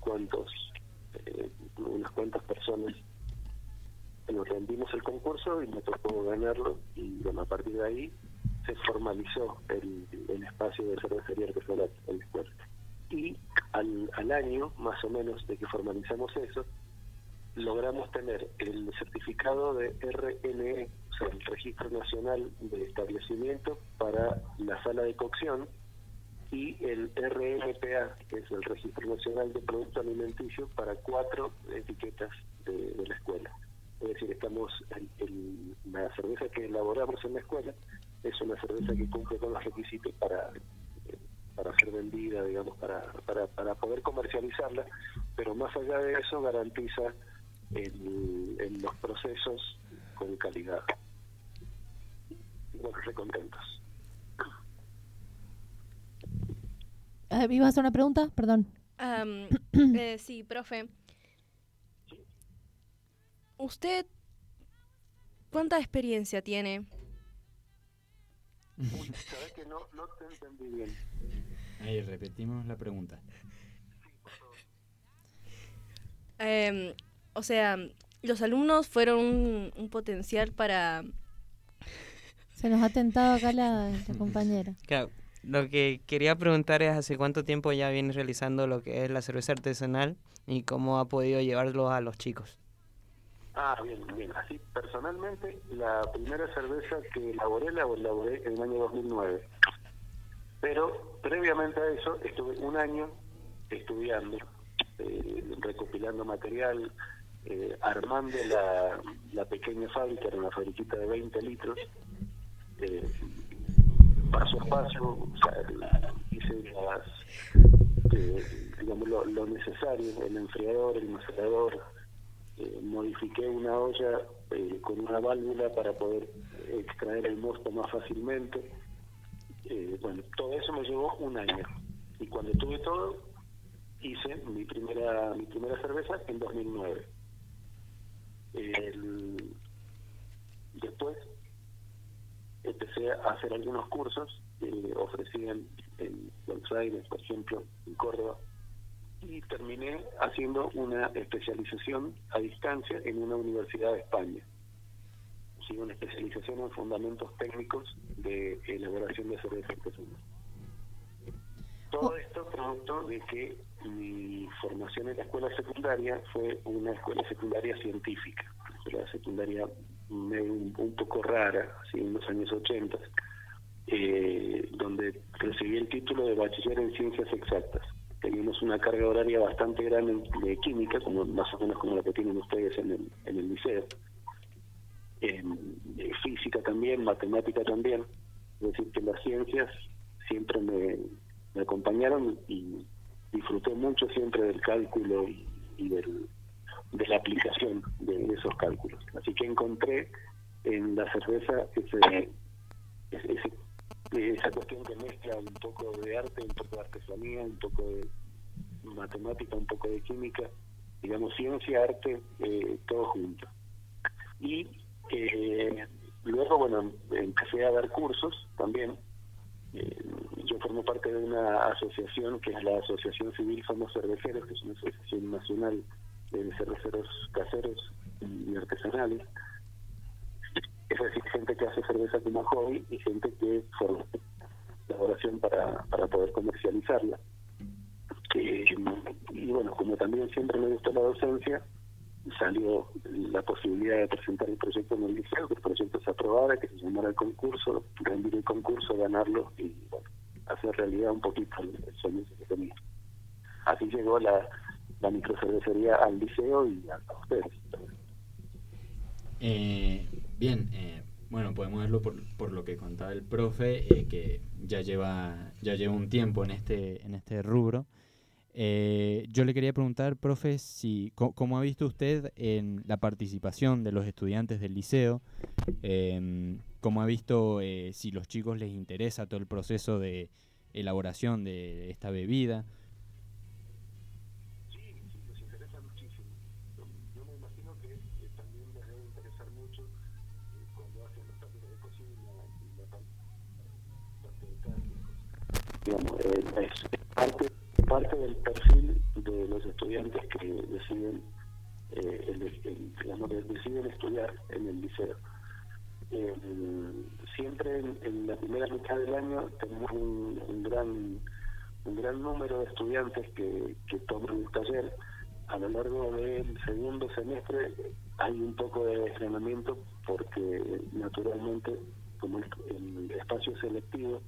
cuantas personas. Nos rendimos el concurso y me tocó ganarlo, y bueno, a partir de ahí se formalizó el espacio de cervecería artesanal en la escuela. Y al año, más o menos, de que formalizamos eso, logramos tener el certificado de RNE, o sea, el Registro Nacional de Establecimiento para la sala de cocción, y el RNPA, que es el Registro Nacional de Producto Alimenticio, para 4 etiquetas de la escuela. Es decir, la cerveza que elaboramos en la escuela es una cerveza que cumple con los requisitos para ser vendida, digamos, para poder comercializarla, pero más allá de eso garantiza en los procesos con calidad. Bueno, recontentos. ¿Ibas a hacer una pregunta? Perdón. Sí, profe. ¿Usted cuánta experiencia tiene? Sabes que no te entendí bien. Ahí repetimos la pregunta. O sea, los alumnos fueron un potencial para... Se nos ha tentado acá la compañera. Claro, lo que quería preguntar es hace cuánto tiempo ya viene realizando lo que es la cerveza artesanal y cómo ha podido llevarlo a los chicos. Bien. Así, personalmente, la primera cerveza que elaboré en el año 2009. Pero previamente a eso estuve un año estudiando, recopilando material, armando la pequeña fábrica, era una fabriquita de 20 litros, paso a paso, o sea, hice digamos lo necesario, el enfriador, el macerador, modifiqué una olla con una válvula para poder extraer el mosto más fácilmente. Bueno, todo eso me llevó un año, y cuando tuve todo hice mi primera cerveza en 2009. Después empecé a hacer algunos cursos que ofrecían en Buenos Aires, por ejemplo, en Córdoba, y terminé haciendo una especialización a distancia en una universidad de España. Sí, una especialización en fundamentos técnicos de elaboración de cerveza artesanal. Todo esto producto de que mi formación en la escuela secundaria fue una escuela secundaria científica, una escuela secundaria un poco rara, así en los años 80, donde recibí el título de bachiller en ciencias exactas. Teníamos una carga horaria bastante grande de química, como más o menos como la que tienen ustedes en el liceo. Física también, matemática también. Es decir, que las ciencias siempre me acompañaron, y disfruté mucho siempre del cálculo y de la aplicación de esos cálculos. Así que encontré en la cerveza esa cuestión que mezcla un poco de arte, un poco de artesanía, un poco de matemática, un poco de química, digamos ciencia, arte, todo junto. Y luego, bueno, empecé a dar cursos también. Yo formo parte de una asociación que es la Asociación Civil Somos Cerveceros, que es una asociación nacional de cerveceros caseros y artesanales. Es decir, gente que hace cerveza como hobby y gente que forma elaboración para poder comercializarla. Y bueno, como también siempre me gustó la docencia, salió la posibilidad de presentar el proyecto en el liceo, que el proyecto se aprobara, que se llamara el concurso, rendir el concurso, ganarlo y bueno, hacer realidad un poquito el sueño que tenía. Así llegó la microcervecería al liceo y a ustedes. Bien, bueno, podemos verlo por lo que contaba el profe, que ya lleva un tiempo en este rubro. Yo le quería preguntar, profe, ¿cómo ha visto usted en la participación de los estudiantes del liceo? ¿Cómo ha visto si los chicos les interesa todo el proceso de elaboración de esta bebida? Sí, les interesa muchísimo. Yo me imagino que también les debe interesar mucho cuando hacen los talleres de cocina y la parte de técnicos. Digamos, es parte del perfil de los estudiantes que deciden deciden estudiar en el liceo. Siempre en la primera mitad del año tenemos un gran número de estudiantes que toman el taller. A lo largo del segundo semestre hay un poco de desgranamiento porque naturalmente, como el espacio es selectivo,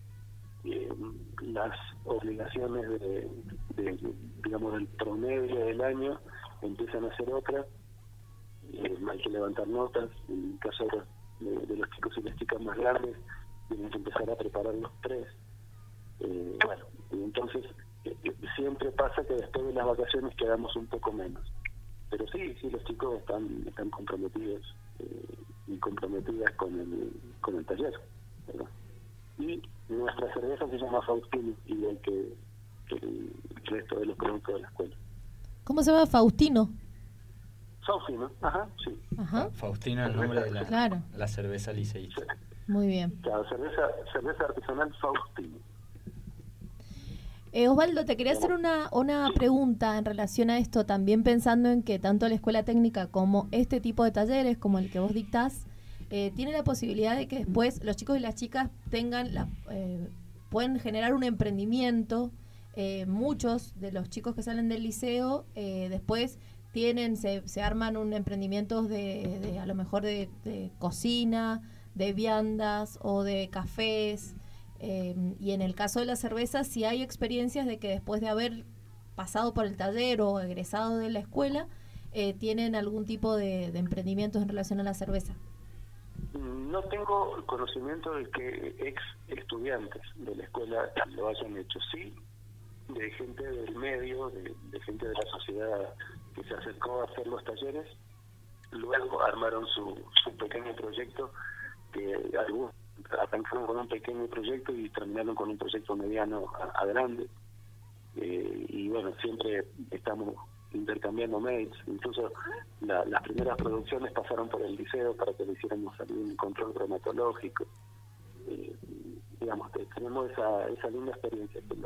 las obligaciones digamos del promedio del año empiezan a ser otras. Hay que levantar notas. En el caso de los chicos y las chicas más grandes, tienen que empezar a preparar los tres. Bueno, y entonces siempre pasa que después de las vacaciones quedamos un poco menos. Pero sí, los chicos están comprometidos y comprometidas con el taller, ¿verdad? Y nuestra cerveza se llama Faustino, igual que el resto de los productos de la escuela. ¿Cómo se llama? Faustino. Faustino, ajá, sí. Ajá. Faustino es el nombre de la cerveza liceísta. Muy bien. Claro, cerveza artesanal Faustino. Osvaldo, te quería hacer una pregunta en relación a esto, también pensando en que tanto la escuela técnica como este tipo de talleres, como el que vos dictás, tiene la posibilidad de que después los chicos y las chicas pueden generar un emprendimiento. Muchos de los chicos que salen del liceo después se arman un emprendimiento de a lo mejor de cocina, de viandas o de cafés. Y en el caso de la cerveza, sí hay experiencias de que después de haber pasado por el taller o egresado de la escuela, tienen algún tipo de emprendimientos en relación a la cerveza. No tengo conocimiento de que ex estudiantes de la escuela lo hayan hecho. Sí, de gente del medio, de gente de la sociedad que se acercó a hacer los talleres, luego armaron su pequeño proyecto, que algunos arrancaron con un pequeño proyecto y terminaron con un proyecto mediano a grande. Y bueno, siempre estamos intercambiando mails, incluso las primeras producciones pasaron por el liceo para que le hiciéramos algún control bromatológico. Digamos que tenemos esa linda experiencia que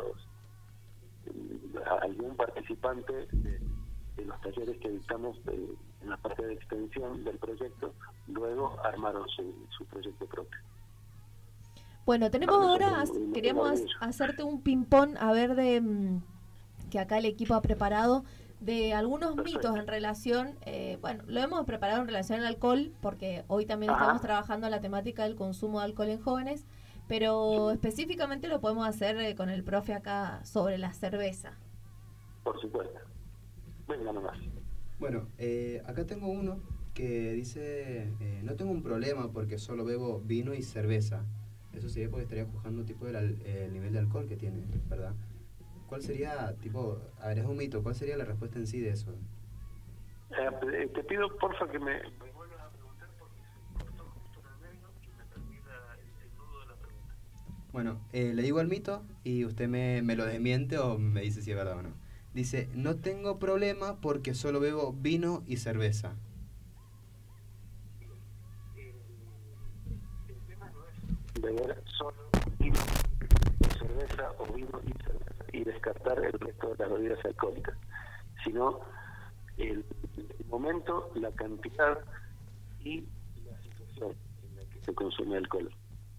algún participante de los talleres que dictamos en la parte de extensión del proyecto, luego armaron su proyecto propio. Bueno, tenemos ahora, queríamos hacerte un ping-pong, a ver que acá el equipo ha preparado, de algunos mitos en relación, bueno, lo hemos preparado en relación al alcohol, porque hoy también estamos trabajando la temática del consumo de alcohol en jóvenes, pero específicamente lo podemos hacer con el profe acá sobre la cerveza. Por supuesto. Venga nomás. Bueno, acá tengo uno que dice, no tengo un problema porque solo bebo vino y cerveza. Eso sería porque estaría juzgando tipo el nivel de alcohol que tiene, ¿verdad? ¿Cuál sería, tipo, a ver, es un mito, cuál sería la respuesta en sí de eso? Te pido, porfa, que me vuelvas a preguntar porque se cortó justo en el medio y me perdí el nudo de la pregunta. Bueno, le digo el mito y usted me lo desmiente o me dice si es verdad o no. Dice, no tengo problema porque solo bebo vino y cerveza. Beber solo vino y cerveza o vino y cerveza y descartar el resto de las bebidas alcohólicas, sino el momento, la cantidad y la situación en la que se consume alcohol.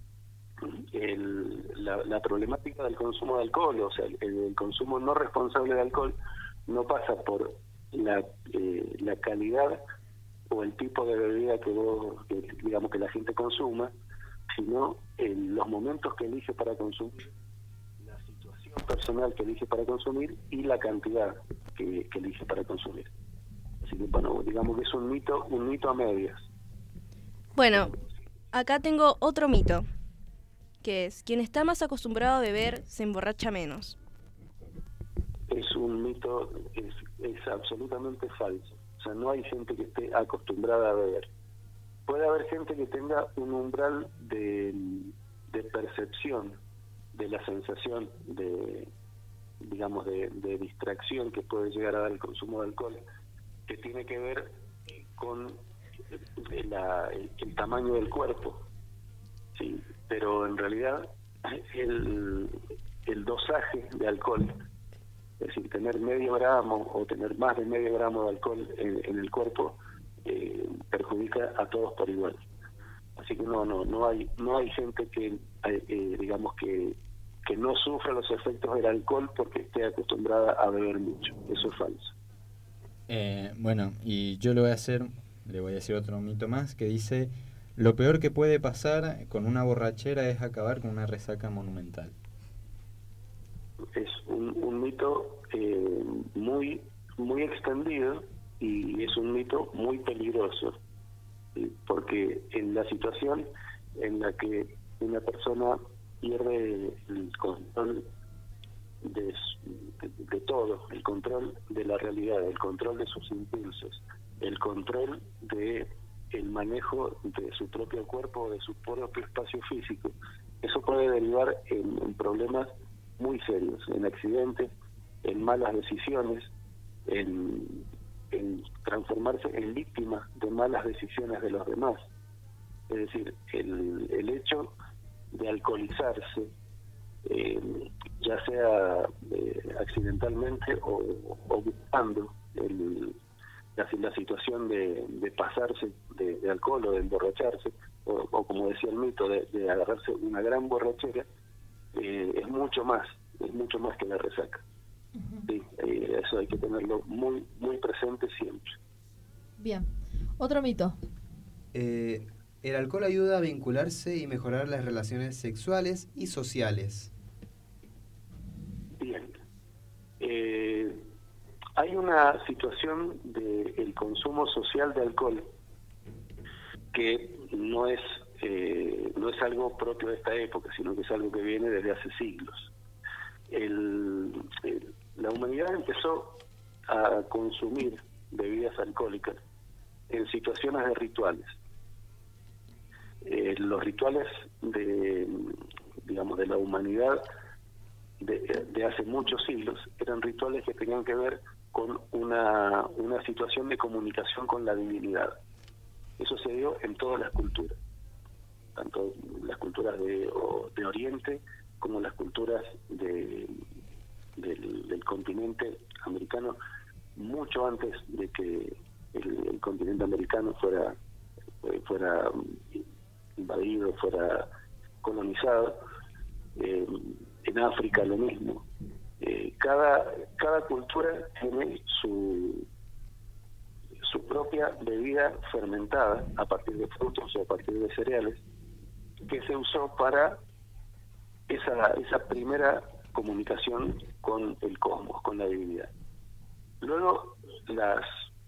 La problemática del consumo de alcohol, o sea, el consumo no responsable de alcohol, no pasa por la calidad o el tipo de bebida que digamos que la gente consuma, sino los momentos que elige para consumir, la situación personal que elige para consumir y la cantidad que elige para consumir. Así que bueno, digamos que es un mito a medias. Bueno, acá tengo otro mito, que es, quien está más acostumbrado a beber se emborracha menos. Es un mito, es absolutamente falso. O sea, no hay gente que esté acostumbrada a beber. Puede haber gente que tenga un umbral de percepción de la sensación de, digamos, de distracción que puede llegar a dar el consumo de alcohol, que tiene que ver con el tamaño del cuerpo, sí, pero en realidad el dosaje de alcohol, es decir, tener medio gramo o tener más de medio gramo de alcohol en el cuerpo, perjudica a todos por igual. Así que no hay gente que digamos que no sufra los efectos del alcohol porque esté acostumbrada a beber mucho. Eso es falso. Bueno, y yo le voy a decir otro mito más que dice: lo peor que puede pasar con una borrachera es acabar con una resaca monumental. Es un mito muy muy extendido y es un mito muy peligroso, porque en la situación en la que una persona pierde el control de todo, el control de la realidad, el control de sus impulsos, el control de el manejo de su propio cuerpo, de su propio espacio físico, eso puede derivar en problemas muy serios, en accidentes, en malas decisiones, en transformarse en víctima de malas decisiones de los demás. Es decir, el hecho de alcoholizarse, ya sea accidentalmente o buscando la situación de pasarse de alcohol o de emborracharse, o como decía el mito, de agarrarse una gran borrachera, es mucho más que la resaca. Sí, eso hay que tenerlo muy muy presente siempre. Bien, otro mito. El alcohol ayuda a vincularse y mejorar las relaciones sexuales y sociales. Bien. Hay una situación del consumo social de alcohol que no es algo propio de esta época, sino que es algo que viene desde hace siglos. La humanidad empezó a consumir bebidas alcohólicas en situaciones de rituales. Los rituales de la humanidad de hace muchos siglos eran rituales que tenían que ver con una situación de comunicación con la divinidad. Eso se dio en todas las culturas, tanto las culturas de Oriente como las culturas del continente americano, mucho antes de que el continente americano fuera invadido, fuera colonizado. En África lo mismo. Cada cultura tiene su propia bebida fermentada a partir de frutos o a partir de cereales, que se usó para esa primera comunicación con el cosmos, con la divinidad. Luego las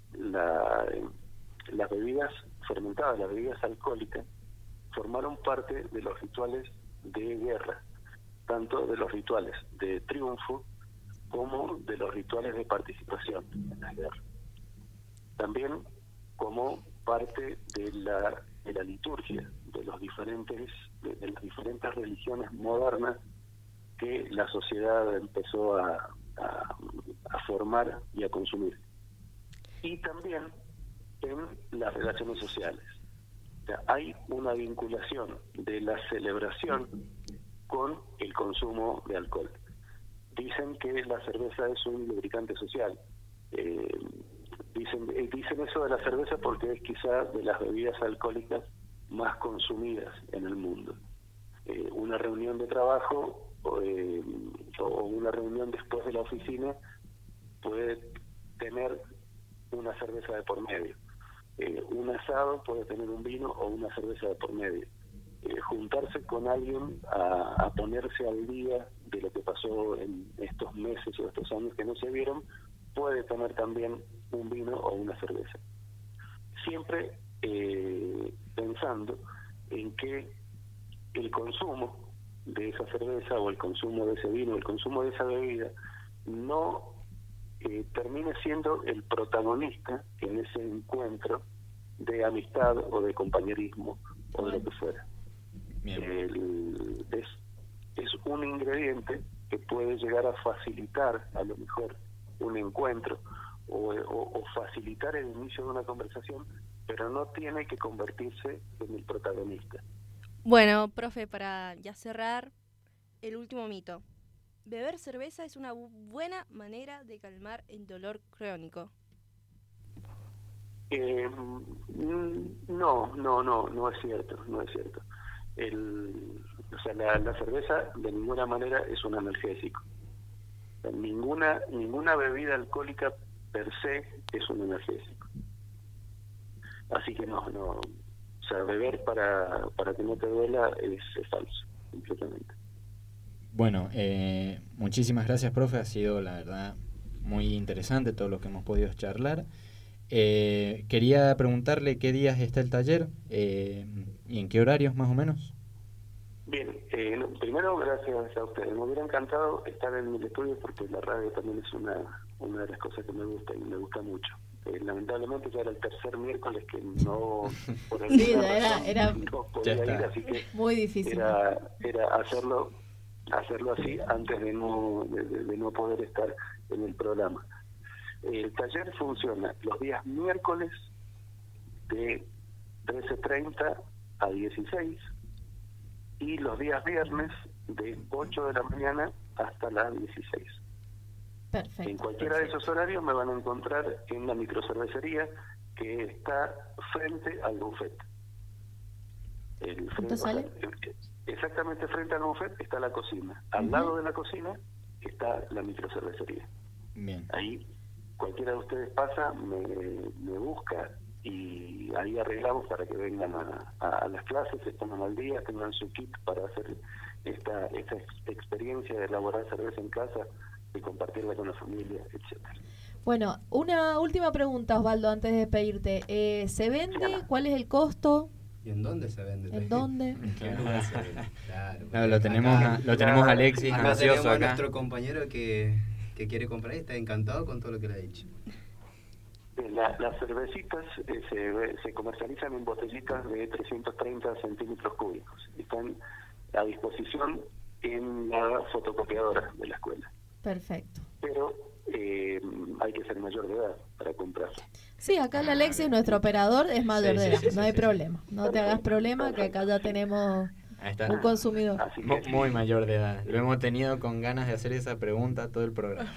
bebidas fermentadas, las bebidas alcohólicas, formaron parte de los rituales de guerra, tanto de los rituales de triunfo como de los rituales de participación en la guerra. También como parte de la liturgia de las diferentes religiones modernas que la sociedad empezó a formar y a consumir. Y también en las relaciones sociales. O sea, hay una vinculación de la celebración con el consumo de alcohol. Dicen que la cerveza es un lubricante social. Dicen eso de la cerveza porque es quizá de las bebidas alcohólicas más consumidas en el mundo. Una reunión de trabajo o una reunión después de la oficina puede tener una cerveza de por medio. Un asado puede tener un vino o una cerveza de por medio. Juntarse con alguien a ponerse al día de lo que pasó en estos meses o estos años que no se vieron, puede tener también un vino o una cerveza. Siempre pensando en que el consumo de esa cerveza o el consumo de ese vino, el consumo de esa bebida, no termine siendo el protagonista en ese encuentro de amistad o de compañerismo o de lo que fuera. Es un ingrediente que puede llegar a facilitar a lo mejor un encuentro o facilitar el inicio de una conversación, pero no tiene que convertirse en el protagonista. Bueno, profe, para ya cerrar, el último mito. ¿Beber cerveza es una buena manera de calmar el dolor crónico? No es cierto, no es cierto. La cerveza de ninguna manera es un analgésico. Ninguna bebida alcohólica per se es un analgésico. Así que no. O sea, beber para que no te duela es falso, completamente. Bueno, muchísimas gracias, profe. Ha sido, la verdad, muy interesante todo lo que hemos podido charlar. Quería preguntarle qué días está el taller y en qué horarios más o menos. Bien, primero gracias a ustedes. Me hubiera encantado estar en el estudio porque la radio también es una de las cosas que me gusta y me gusta mucho. Lamentablemente ya era el tercer miércoles que no por el sí, era no podía ir, así que muy difícil. Era hacerlo así antes de no poder estar en el programa. El taller funciona los días miércoles de 13:30 a 16 y los días viernes de 8 de la mañana hasta las 16. Perfecto. En cualquiera de esos horarios me van a encontrar en la microcervecería que está frente al buffet. ¿Cuánto sale? Exactamente frente al buffet está la cocina. Al lado de la cocina está la microcervecería. Bien. Ahí cualquiera de ustedes pasa, me busca y ahí arreglamos para que vengan a las clases, se pongan al día, tengan su kit para hacer esta experiencia de elaborar cerveza en casa, de compartirla con la familia, etcétera. Bueno, una última pregunta, Osvaldo, antes de despedirte. ¿Se vende? ¿Cuál es el costo? ¿Y en dónde se vende? ¿En dónde? ¿En qué lugar se vende? Claro, No, lo tenemos a Alexis acá ansioso tenemos a acá. nuestro compañero que quiere comprar y está encantado con todo lo que le ha dicho. Las cervecitas se comercializan en botellitas de 330 centímetros cúbicos. Están a disposición en la fotocopiadora de la escuela. Perfecto. Pero hay que ser mayor de edad para comprar. Sí, acá el Alexis, nuestro operador, es mayor de edad. sí, No hay sí. problema. No te hagas problema, que acá ya tenemos Ahí está. un consumidor. Muy mayor de edad. Lo hemos tenido con ganas de hacer esa pregunta todo el programa.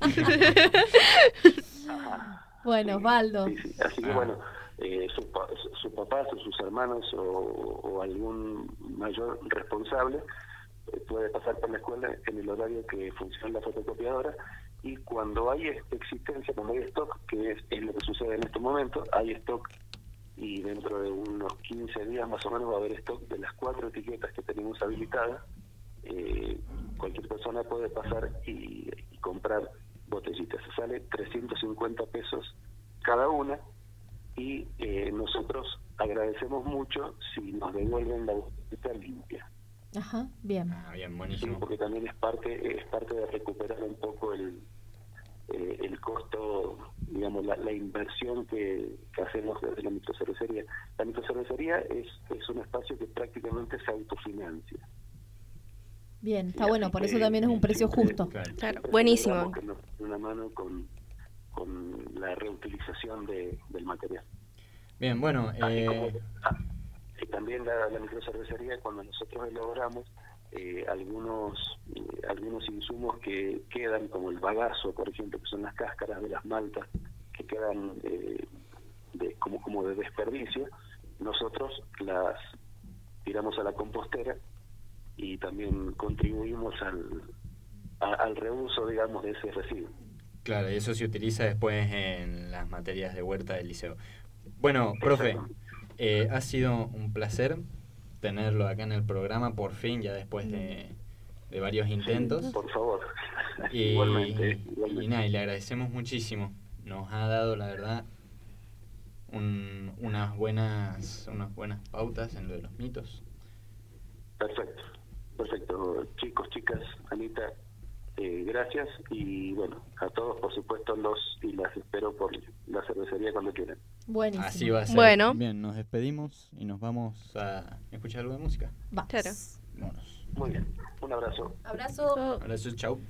Bueno, Osvaldo. Así que bueno, sus papás o sus hermanos o algún mayor responsable puede pasar por la escuela en el horario que funciona la fotocopiadora, y cuando hay existencia, cuando hay stock, que es lo que sucede en este momento, hay stock, y dentro de unos 15 días más o menos va a haber stock de las 4 etiquetas que tenemos habilitadas. Cualquier persona puede pasar y comprar botellitas. Se sale 350 pesos cada una, y nosotros agradecemos mucho si nos devuelven la botellita limpia. Ajá, bien. Bien, buenísimo. Sí, porque también es parte de recuperar un poco el costo, digamos, la inversión que hacemos desde la microcervecería. La microcervecería es un espacio que prácticamente se autofinancia. Bien, está bueno, por eso también es un precio justo. Claro, buenísimo. Que nos dé una mano con la reutilización del material. Bien, bueno. Y también la microcervecería, cuando nosotros elaboramos algunos insumos que quedan, como el bagazo, por ejemplo, que son las cáscaras de las maltas, que quedan como de desperdicio, nosotros las tiramos a la compostera y también contribuimos al reuso, digamos, de ese residuo. Claro, y eso se utiliza después en las materias de huerta del liceo. Bueno, profe, ha sido un placer tenerlo acá en el programa, por fin, ya después de varios intentos. Sí, por favor. Y, Igualmente. Y nada, y le agradecemos muchísimo. Nos ha dado, la verdad, unas buenas pautas en lo de los mitos. Perfecto. Chicos, chicas, Anita, gracias, y bueno, a todos, por supuesto, las espero por la cervecería cuando quieran. Buenísimo. Así va a ser. Bueno. Bien, nos despedimos y nos vamos a escuchar algo de música. Va. Claro. Vámonos. Muy bien, un abrazo. Abrazo. Abrazo, chau.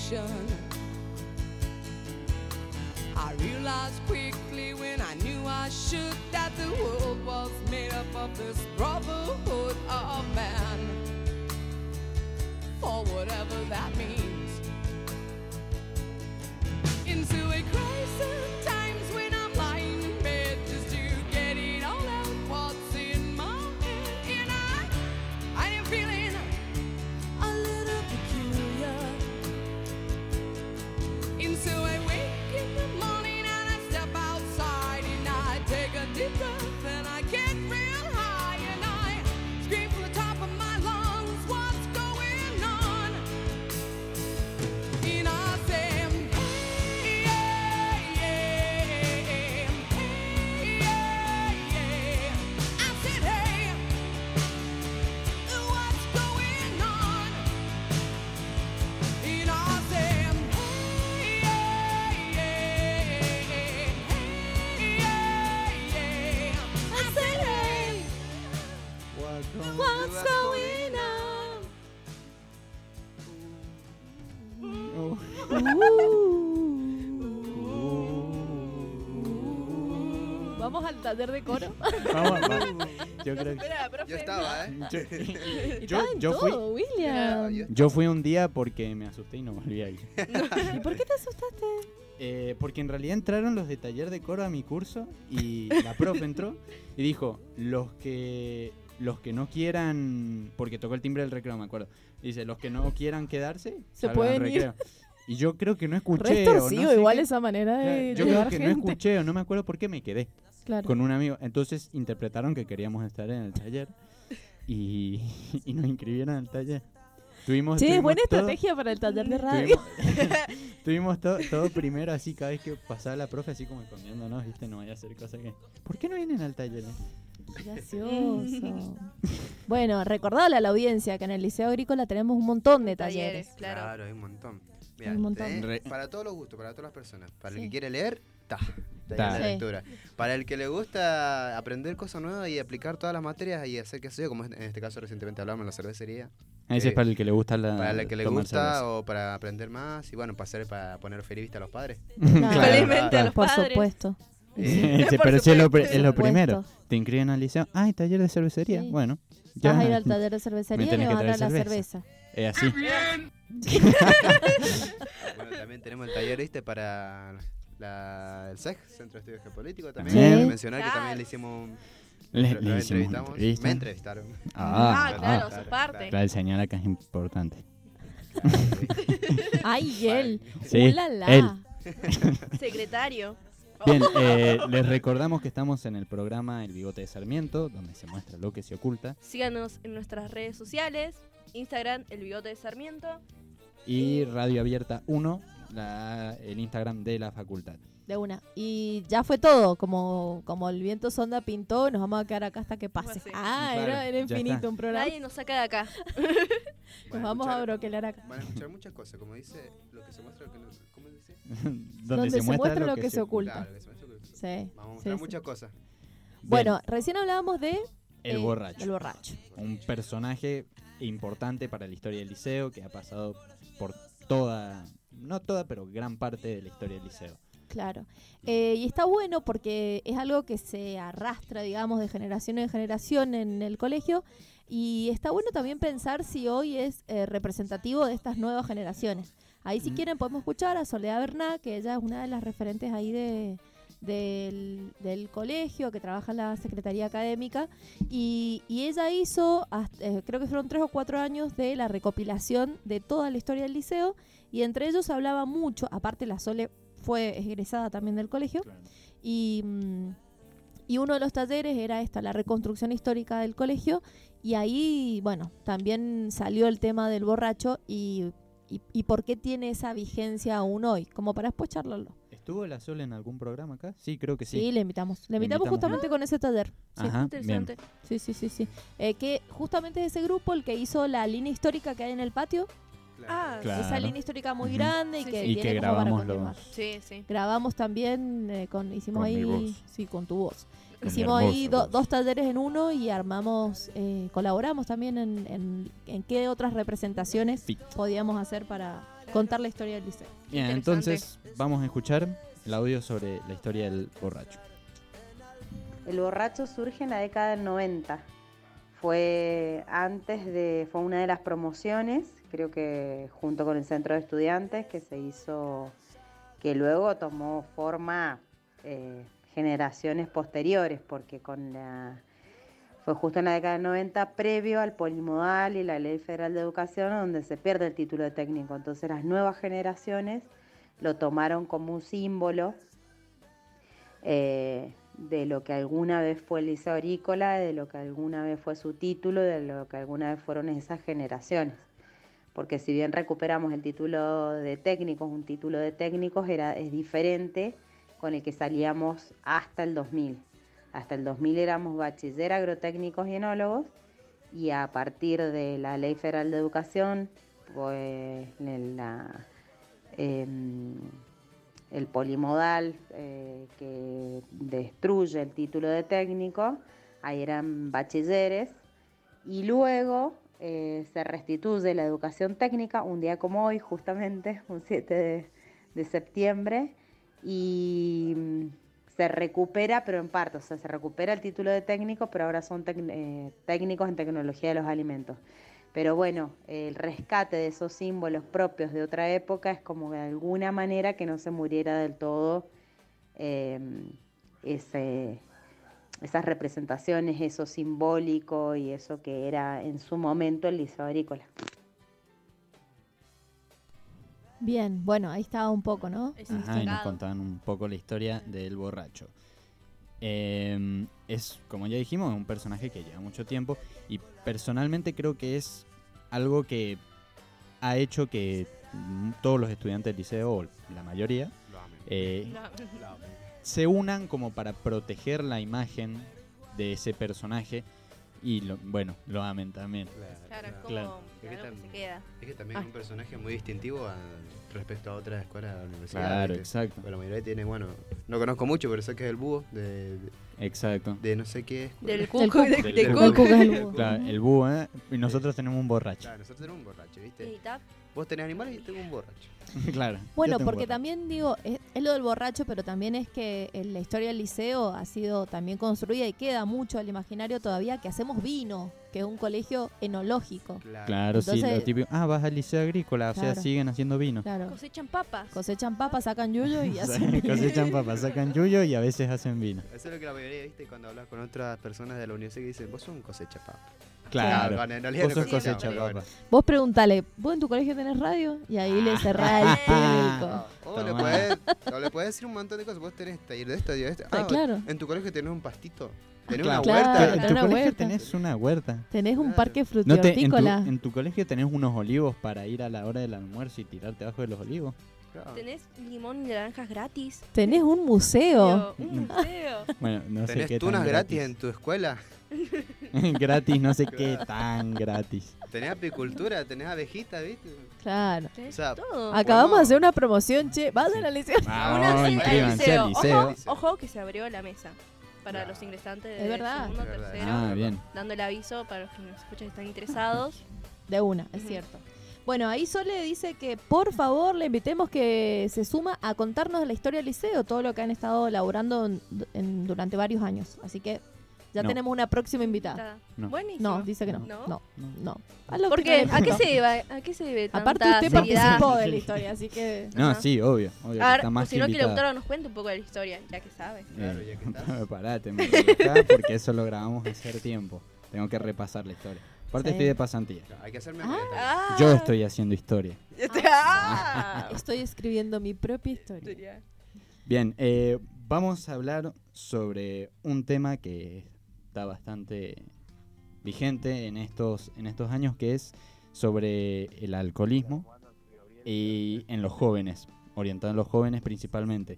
connection. I realized quickly when I knew I should that the world was made up of this brotherhood of man, or whatever that means. Into a crisis times when I'm lying in bed just to get it all out what's in my head, and I am feeling a little peculiar. Into a wake in the morning and I step outside and I take a deep breath and I get real high and I scream from the top of my lungs, what's going on? And I say, hey, yeah, yeah, hey, yeah, yeah. I said, hey, what's going on? And I say, hey, yeah, yeah, hey, yeah, yeah. I said, hey, what's going on? Vamos al taller de coro. Vamos. Yo creo que Espera, profe. Yo estaba, ¿eh? yo fui. Todo, William. Yo fui un día porque me asusté y no volví a ir. ¿Y por qué te asustaste? Porque en realidad entraron los de taller de coro a mi curso y la profe entró y dijo, los que no quieran, porque tocó el timbre del recreo, me acuerdo. Dice, los que no quieran quedarse, Se salgan pueden al ir. recreo. Y yo creo que no escuché. Re o extorsivo, no sé igual qué. esa manera de Yo creo llevar que gente. no escuché o no me acuerdo por qué me quedé Claro. con un amigo. Entonces interpretaron que queríamos estar en el taller y nos inscribieron al taller. Tuvimos Buena todo- estrategia para el taller de radio. Tuvimos todo primero así, cada vez que pasaba la profe así como escondiéndonos, ¿viste? No vaya a hacer cosas que... ¿Por qué no vienen al taller? Gracioso. Bueno, recordarle a la audiencia que en el Liceo Agrícola tenemos un montón de talleres. Claro. Hay un montón. Hay un montón. tenés para todos los gustos, para todas las personas. Para el que quiere leer, taller Ta. de Sí. lectura. Para el que le gusta aprender cosas nuevas y aplicar todas las materias y hacer que sea, como en este caso recientemente hablábamos en la cervecería. Ese es para el que le gusta Para el que le tomar gusta cerveza. o para aprender más y bueno, para poner feliz vista a los padres. Felizmente a los Por padres. supuesto. Sí, Por pero si es lo, supuesto. es lo Por primero. supuesto. Te inscriben al liceo. Ay, taller de cervecería. Sí. Bueno, Vas a ir al taller de cervecería y tenés le que vas a dar la traer cerveza. Es así. Bueno, también tenemos el taller para el CEG, Centro de Estudios Geopolíticos también. Sí. Cabe mencionar que Claro. también le hicimos Le lo hicimos entrevistamos. entrevista. Me entrevistaron. Claro, su parte. Claro, el señor acá es importante. Ay, él. Sí, Ulala. él. Secretario. Bien, les recordamos que estamos en el programa El Bigote de Sarmiento, donde se muestra lo que se oculta. Síganos en nuestras redes sociales. Instagram, El Bigote de Sarmiento. Y Radio Abierta 1, el Instagram de la facultad. De una. Y ya fue todo. Como el viento sonda pintó, nos vamos a quedar acá hasta que pase. Pues sí. Ah, Claro, era ya infinito está. un programa. Nadie nos saca de acá. Nos vamos a broquelar acá. Van a escuchar muchas cosas, como dice, lo que se muestra, lo que no, ¿cómo dice? Donde se muestra lo que se oculta. Claro, que se muestra lo que se oculta. Sí. Vamos a sí, mostrar sí. muchas cosas. Bueno, recién hablábamos de... El borracho. El borracho. Un personaje importante para la historia del liceo que ha pasado por toda, no toda, pero gran parte de la historia del liceo. Claro. Y está bueno porque es algo que se arrastra, digamos, de generación en generación en el colegio. Y está bueno también pensar si hoy es representativo de estas nuevas generaciones. Ahí si quieren podemos escuchar a Soledad Berná, que ella es una de las referentes ahí del colegio, que trabaja en la Secretaría Académica. Y ella hizo, creo que fueron 3 o 4 años de la recopilación de toda la historia del liceo. Y entre ellos hablaba mucho, aparte la Sole fue egresada también del colegio, y uno de los talleres era la reconstrucción histórica del colegio, y ahí, bueno, también salió el tema del borracho y por qué tiene esa vigencia aún hoy, como para después charlarlo. ¿Estuvo la Sol en algún programa acá? Sí, creo que sí. Sí, le invitamos. Le invitamos justamente con ese taller. Sí, Ajá, interesante. Sí. Que justamente es ese grupo el que hizo la línea histórica que hay en el patio. Ah, Claro. Esa línea histórica muy Ujú. grande y Sí, que, sí. Y que tiene como para grabamos continuar. los... Sí, sí. Grabamos también, hicimos Con mi ahí, voz. sí, con tu voz. Con mi Hicimos ahí hermosa voz. 2 talleres en uno y armamos, colaboramos también en qué otras representaciones Sí. podíamos hacer para contar la historia del liceo. Bien, Interesante. entonces vamos a escuchar el audio sobre la historia del borracho. El borracho surge en la década del 90. Fue una de las promociones, creo que junto con el centro de estudiantes, que se hizo, que luego tomó forma generaciones posteriores, porque fue justo en la década del 90, previo al polimodal y la Ley Federal de Educación, donde se pierde el título de técnico. Entonces las nuevas generaciones lo tomaron como un símbolo de lo que alguna vez fue el Liceo Agrícola, de lo que alguna vez fue su título, de lo que alguna vez fueron esas generaciones. Porque si bien recuperamos el título de técnicos, un título de técnicos es diferente con el que salíamos hasta el 2000. Hasta el 2000 éramos bachiller, agrotécnicos y enólogos, y a partir de la Ley Federal de Educación, pues el polimodal que destruye el título de técnico, ahí eran bachilleres, y luego se restituye la educación técnica, un día como hoy, justamente, un 7 de septiembre, y se recupera, pero en parte, o sea, se recupera el título de técnico, pero ahora son técnicos en tecnología de los alimentos. Pero bueno, el rescate de esos símbolos propios de otra época es como de alguna manera que no se muriera del todo esas representaciones, eso simbólico y eso que era en su momento el Liceo Agrícola. Bien, bueno, ahí estaba un poco, ¿no? Ajá, y nos contaban un poco la historia del borracho. Es, como ya dijimos, un personaje que lleva mucho tiempo y personalmente creo que es algo que ha hecho que todos los estudiantes del liceo, o la mayoría, se unan como para proteger la imagen de ese personaje y lo amen también. Claro, es como Claro. algo que se queda. Es que también es un personaje muy distintivo respecto a otras escuelas de la universidad. Claro, ¿viste? exacto. Pero la mayoría tiene, no conozco mucho, pero sé que es el búho Exacto. de no sé qué escuela. Del Cuco. Del Cuco. Claro, el búho, ¿eh? Y nosotros tenemos un borracho. Claro, nosotros tenemos un borracho, ¿viste? ¿Y tap? Vos tenés animales y yo tengo un borracho. Claro. Bueno, yo tengo porque borracho. también digo, es lo del borracho, pero también es que la historia del liceo ha sido también construida y queda mucho al imaginario todavía que hacemos vino, que es un colegio enológico. Claro, sí, Entonces- lo típico. Vas al liceo agrícola, o sea, Claro. siguen haciendo vino. Claro. Cosechan papas. Cosechan papas, sacan yuyo y hacen vino. Cosechan papas, sacan yuyo y a veces hacen vino. Eso es lo que la mayoría, ¿viste? Cuando hablas con otras personas de la universidad que dicen, vos sos un cosecha papa. Claro, bueno, en realidad vos no sos cosecha, cosecha pero bueno. papas. Vos preguntale, ¿vos en tu colegio tenés radio? Y ahí le cerrás el técnico. O le podés decir un montón de cosas. Vos tenés taller de esto y de esto. Claro. En tu colegio tenés un pastito. Tenés Claro. una huerta. En tu una colegio huerta. tenés una huerta. Tenés un parque En frutihortícola. en tu colegio tenés unos olivos para ir a la hora del almuerzo y tirarte abajo de los olivos. Tenés limón y naranjas gratis. Tenés un museo. Un museo. Bueno, no sé ¿Tenés qué tunas tan gratis en tu escuela? Gratis, no sé qué tan gratis. Tenés apicultura, tenés abejitas, ¿viste? Claro. O sea, Acabamos de hacer una promoción, che. Vayan al liceo. Vamos, inscríbanse al liceo. Ojo que se abrió la mesa para los ingresantes de Es verdad. segundo, Es verdad. tercero. Ah, bien. Dando el aviso para los que nos escuchan y están interesados. De una, es cierto. Bueno, ahí Sole dice que por favor le invitemos que se suma a contarnos la historia del liceo, todo lo que han estado elaborando durante varios años. Así que ya No. tenemos una próxima invitada. No. Buenísimo. No, dice que no. ¿No? No. A lo ¿Por que qué? no ¿A le qué importa. se debe? ¿A qué se debe tanta Aparte usted seriedad? participó de la historia, así que... No, Ajá. sí, obvio. A que ver, está más si no, que invitada. Lautaro nos cuente un poco de la historia, ya que sabe. Claro, ya que estás. Parate, me relajá, porque eso lo grabamos hace tiempo. Tengo que repasar la historia. Aparte Sí. estoy de pasantía. Hay que hacerme Yo estoy haciendo historia. Estoy escribiendo mi propia historia. Bien, vamos a hablar sobre un tema que está bastante vigente en estos años, que es sobre el alcoholismo y en los jóvenes, orientado en los jóvenes principalmente.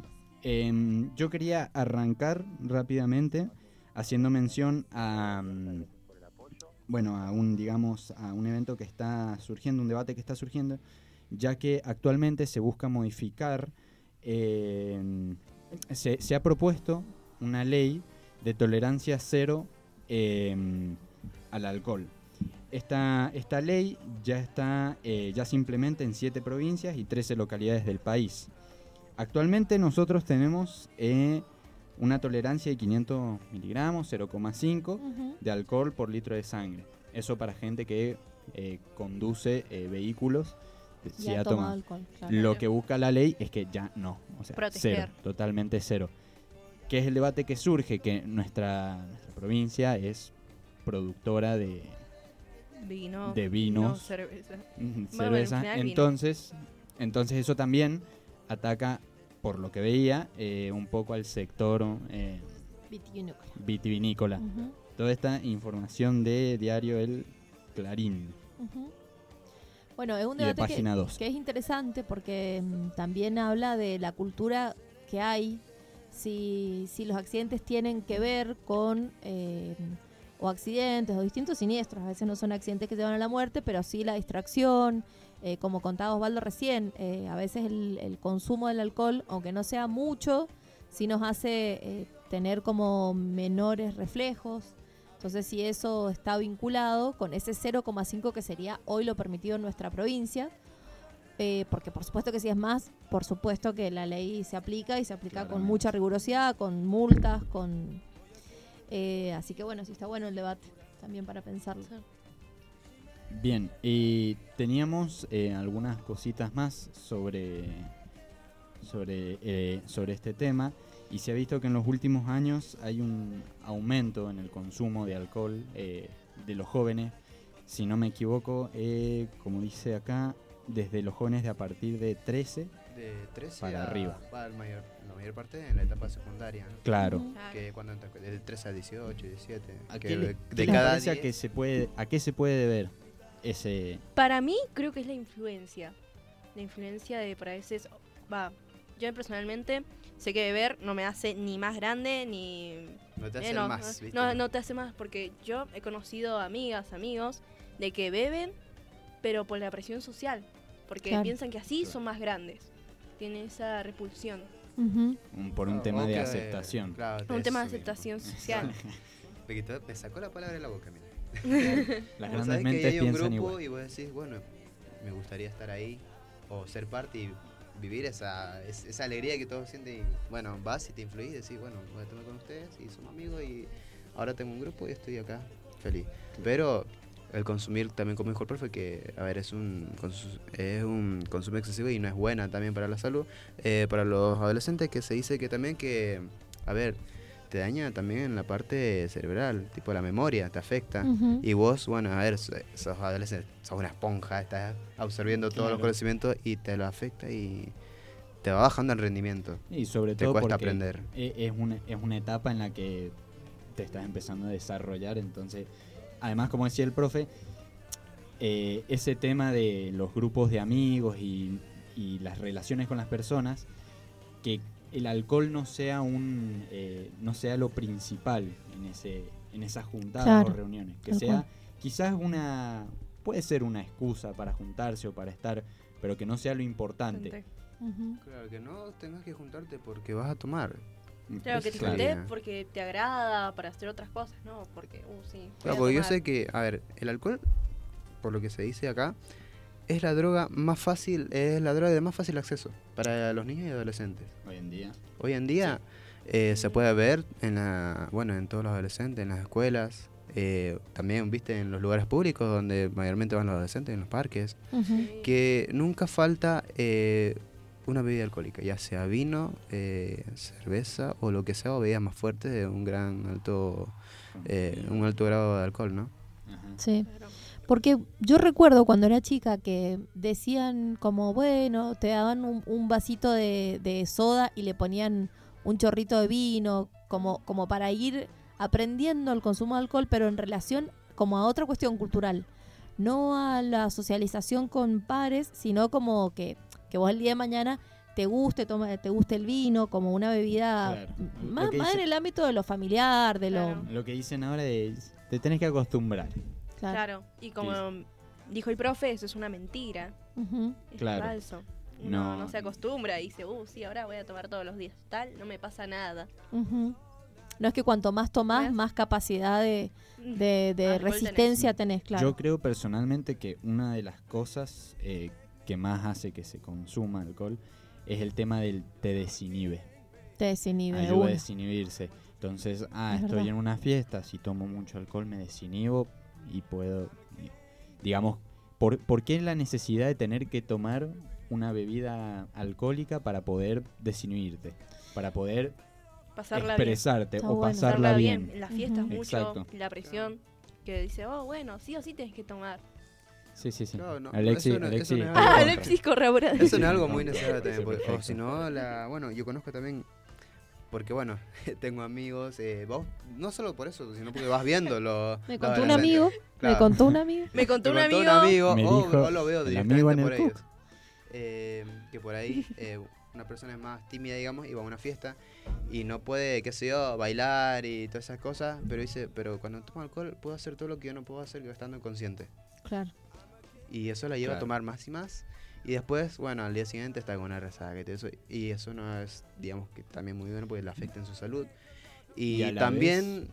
Yo quería arrancar rápidamente haciendo mención bueno, a un evento que está surgiendo, un debate que está surgiendo, ya que actualmente se busca modificar, se ha propuesto una ley de tolerancia cero al alcohol. Esta ley ya se implementa en 7 provincias y 13 localidades del país. Actualmente nosotros tenemos una tolerancia de 500 miligramos, 0,5 de alcohol por litro de sangre. Eso para gente que conduce vehículos. Si Ya ha toma tomado. alcohol, claro. Lo que busca la ley es que ya no, o sea, Proteger. cero, totalmente cero. Que es el debate que surge, que nuestra provincia es productora de vinos, cerveza. cerveza. Bueno, en general, Entonces eso también ataca, por lo que veía, un poco al sector vitivinícola. Ujú. Toda esta información de diario El Clarín. Ujú. Bueno, es un Y de debate Página 2. que es interesante porque también habla de la cultura que hay, si los accidentes tienen que ver con o accidentes o distintos siniestros. A veces no son accidentes que llevan a la muerte, pero sí la distracción, como contaba Osvaldo recién, a veces el consumo del alcohol, aunque no sea mucho, sí nos hace tener como menores reflejos. Entonces, si eso está vinculado con ese 0,5 que sería hoy lo permitido en nuestra provincia, porque por supuesto que si es más, por supuesto que la ley se aplica y se aplica con mucha rigurosidad, con multas, así que bueno, sí está bueno el debate también para pensarlo. Bien, y teníamos algunas cositas más sobre este tema, y se ha visto que en los últimos años hay un aumento en el consumo de alcohol de los jóvenes. Si no me equivoco, como dice acá, desde los jóvenes de a partir de 13, De 13 para arriba. Va la mayor parte en la etapa secundaria, ¿no? Claro. Que cuando entra de 13 a 18, 17. ¿A que qué de les cada parece 10, a qué se puede deber ese? Para mí, creo que es la influencia. La influencia de para veces. Yo personalmente sé que beber no me hace ni más grande ni. No te hace más, ¿viste? No te hace más, porque yo he conocido amigas, amigos, de que beben, pero por la presión social. Porque Claro. piensan que así son más grandes. Tienen esa repulsión. Por un tema de aceptación. Claro, Un tema de eso mismo. aceptación social. Me sacó la palabra de la boca, mira. Las Vos grandes sabés que mentes hay un piensan grupo igual. y vos decís, bueno, me gustaría estar ahí o ser parte y vivir esa alegría que todos sienten. Y, bueno, vas y te influís y decís, bueno, voy a tomar con ustedes y somos amigos y ahora tengo un grupo y estoy acá feliz. Pero el consumir también, como dijo el profe, que a ver, es un consumo excesivo y no es buena también para la salud. Para los adolescentes, que se dice que también que, a ver, te daña también la parte cerebral, tipo la memoria, te afecta. Ujú. Y vos, bueno, a ver, sos adolescente, sos una esponja, estás absorbiendo todos los Claro. conocimientos y te lo afecta y te va bajando el rendimiento. Y sobre te todo cuesta porque aprender. es una etapa en la que te estás empezando a desarrollar. Entonces, además, como decía el profe, ese tema de los grupos de amigos y las relaciones con las personas, que el alcohol no sea no sea lo principal en esas juntadas Claro, o reuniones, que tal sea cual. quizás puede ser una excusa para juntarse o para estar, pero que no sea lo importante. Claro, que no tengas que juntarte porque vas a tomar. Claro, que te Claro. juntés porque te agrada para hacer otras cosas, ¿no? Porque, sí. voy Claro, a porque yo tomar. sé que, a ver, el alcohol, por lo que se dice acá, es la droga más fácil, es la droga de más fácil acceso para los niños y adolescentes. Hoy en día. Hoy en día se puede ver en todos los adolescentes, en las escuelas, también, viste, en los lugares públicos donde mayormente van los adolescentes, en los parques, Ujú. que nunca falta una bebida alcohólica, ya sea vino, cerveza o lo que sea, o bebidas más fuertes de un alto grado de alcohol, ¿no? Sí. Porque yo recuerdo cuando era chica que decían como, bueno, te daban un vasito de soda y le ponían un chorrito de vino, como para ir aprendiendo el consumo de alcohol, pero en relación como a otra cuestión cultural. No a la socialización con pares, sino como que vos el día de mañana te guste el vino como una bebida Claro. más en el ámbito de lo familiar, de lo... Lo que dicen ahora es, te tenés que acostumbrar. Claro. Y como dijo el profe, eso es una mentira. Es Claro. falso. No. No se acostumbra y dice, sí, ahora voy a tomar todos los días. Tal, no me pasa nada. No es que cuanto más tomás, más capacidad de Alcohol resistencia tenés, claro. Yo creo personalmente que una de las cosas que más hace que se consuma alcohol es el tema del te desinhibe. Te desinhibe. Ayuda a uno. desinhibirse. Entonces, Es estoy verdad. en una fiesta, si tomo mucho alcohol me desinhibo y puedo, digamos, ¿por qué la necesidad de tener que tomar una bebida alcohólica para poder desinhibirte? Para poder Pasarla expresarte bien. o pasarla bien. En las fiestas mucho, Exacto. la presión, que dice, bueno, sí o sí tenés que tomar. Sí. No, Alexis, eso no- eso Alexis, no es está en algo- contra. Alexis corrobora. Eso no es algo muy necesario Sí, también, porque, o perfecto. si no, bueno, yo conozco también, porque bueno, tengo amigos, vos, no solo por eso, sino porque vas viendo lo... Me lo contó un adolescente. amigo. Claro. Me contó un amigo. Me contó un Me amigo. Me o dijo lo veo el amigo en directamente el por ellos. cuco. Que por ahí una persona es más tímida, digamos, y va a una fiesta y no puede, qué sé yo, bailar y todas esas cosas, pero dice, pero cuando tomo alcohol puedo hacer todo lo que yo no puedo hacer estando inconsciente. Claro. Y eso la lleva Claro. a tomar más y más. Y después, bueno, al día siguiente está con una resaca y todo eso. Y eso no es, digamos, que también muy bueno porque le afecta en su salud. Y Y a la también,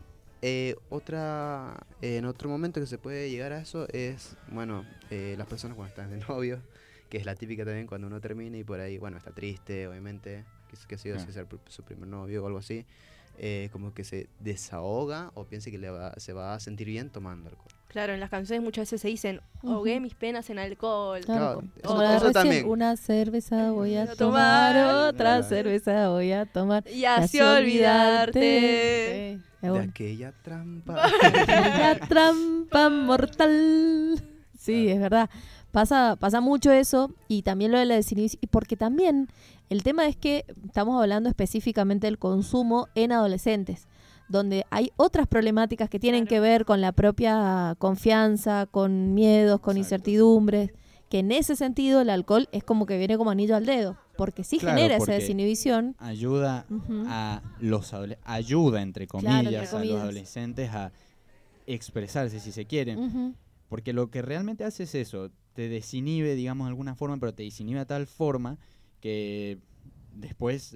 en otro momento que se puede llegar a eso es, bueno, las personas cuando están de novio, que es la típica también cuando uno termina y por ahí, bueno, está triste, obviamente, que sé yo, si es su primer novio o algo así, como que se desahoga o piensa que se va a sentir bien tomando alcohol. Claro, en las canciones muchas veces se dicen, ahogué mis penas en alcohol. Claro. Claro, Como eso la de recién, también. una cerveza voy a Tomar. tomar, otra Claro. cerveza voy a tomar. Y así olvidarte. Sí, es De bueno. aquella trampa. La trampa mortal. Sí, es verdad. Pasa mucho eso y también lo de la desinhibición. Y porque también el tema es que estamos hablando específicamente del consumo en adolescentes, donde hay otras problemáticas que tienen que ver con la propia confianza, con miedos, con incertidumbres, que en ese sentido el alcohol es como que viene como anillo al dedo, porque sí Claro, genera esa porque desinhibición. Ayuda Ujú. a los ayuda entre comillas, entre a los comillas. adolescentes a expresarse si se quieren. Ujú. Porque lo que realmente hace es eso, te desinhibe, digamos, de alguna forma, pero te desinhibe a tal forma que después,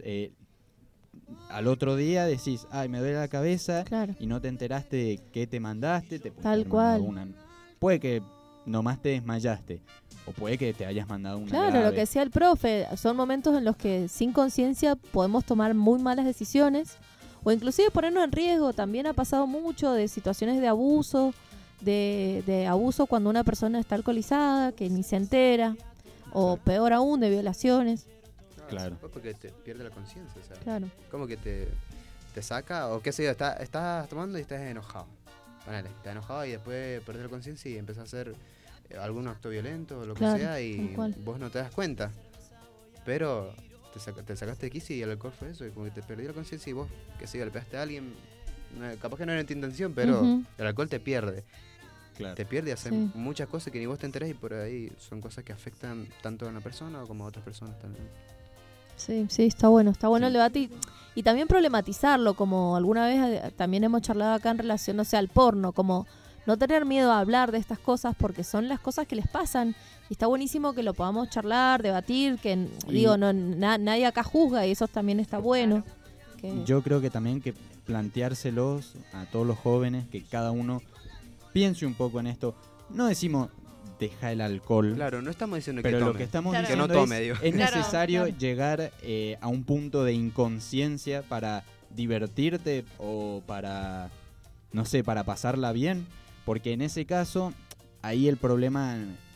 al otro día decís, ay, me duele la cabeza, Claro. y no te enteraste de qué te mandaste, te puedes Tal haber mandado cual. puede que nomás te desmayaste, o puede que te hayas mandado una Claro, lo grave. que decía el profe, son momentos en los que sin conciencia podemos tomar muy malas decisiones o inclusive ponernos en riesgo. También ha pasado mucho de situaciones de abuso, de abuso cuando una persona está alcoholizada, que ni se entera, o peor aún, de violaciones. Claro. Porque te pierde la conciencia, o sea, Claro. como que te saca, o qué sé yo, estás tomando y estás enojado. Ponele, estás enojado y después perdés la conciencia y empezás a hacer algún acto violento o lo Claro, que sea tal y cual. vos no te das cuenta. Pero te sacaste de quicio y el alcohol fue eso, y como que te perdió la conciencia y vos, qué sé yo, golpeaste a alguien, capaz que no era tu intención, pero Ujú. el alcohol te pierde. Claro. Te pierde y hace Sí. muchas cosas que ni vos te enterás y por ahí son cosas que afectan tanto a una persona como a otras personas también. Sí, está bueno el debate y también problematizarlo, como alguna vez también hemos charlado acá en relación, no sé, al porno, como no tener miedo a hablar de estas cosas porque son las cosas que les pasan y está buenísimo que lo podamos charlar, debatir, que digo, nadie acá juzga y eso también está bueno. Que- Yo creo que también que planteárselos a todos los jóvenes, que cada uno piense un poco en esto. No decimos deja el alcohol. Claro, no estamos diciendo pero que lo tome. que estamos Claro. diciendo Que no tome, es, digo. es Claro, necesario claro. llegar a un punto de inconsciencia para divertirte o para, no sé, para pasarla bien, porque en ese caso ahí el problema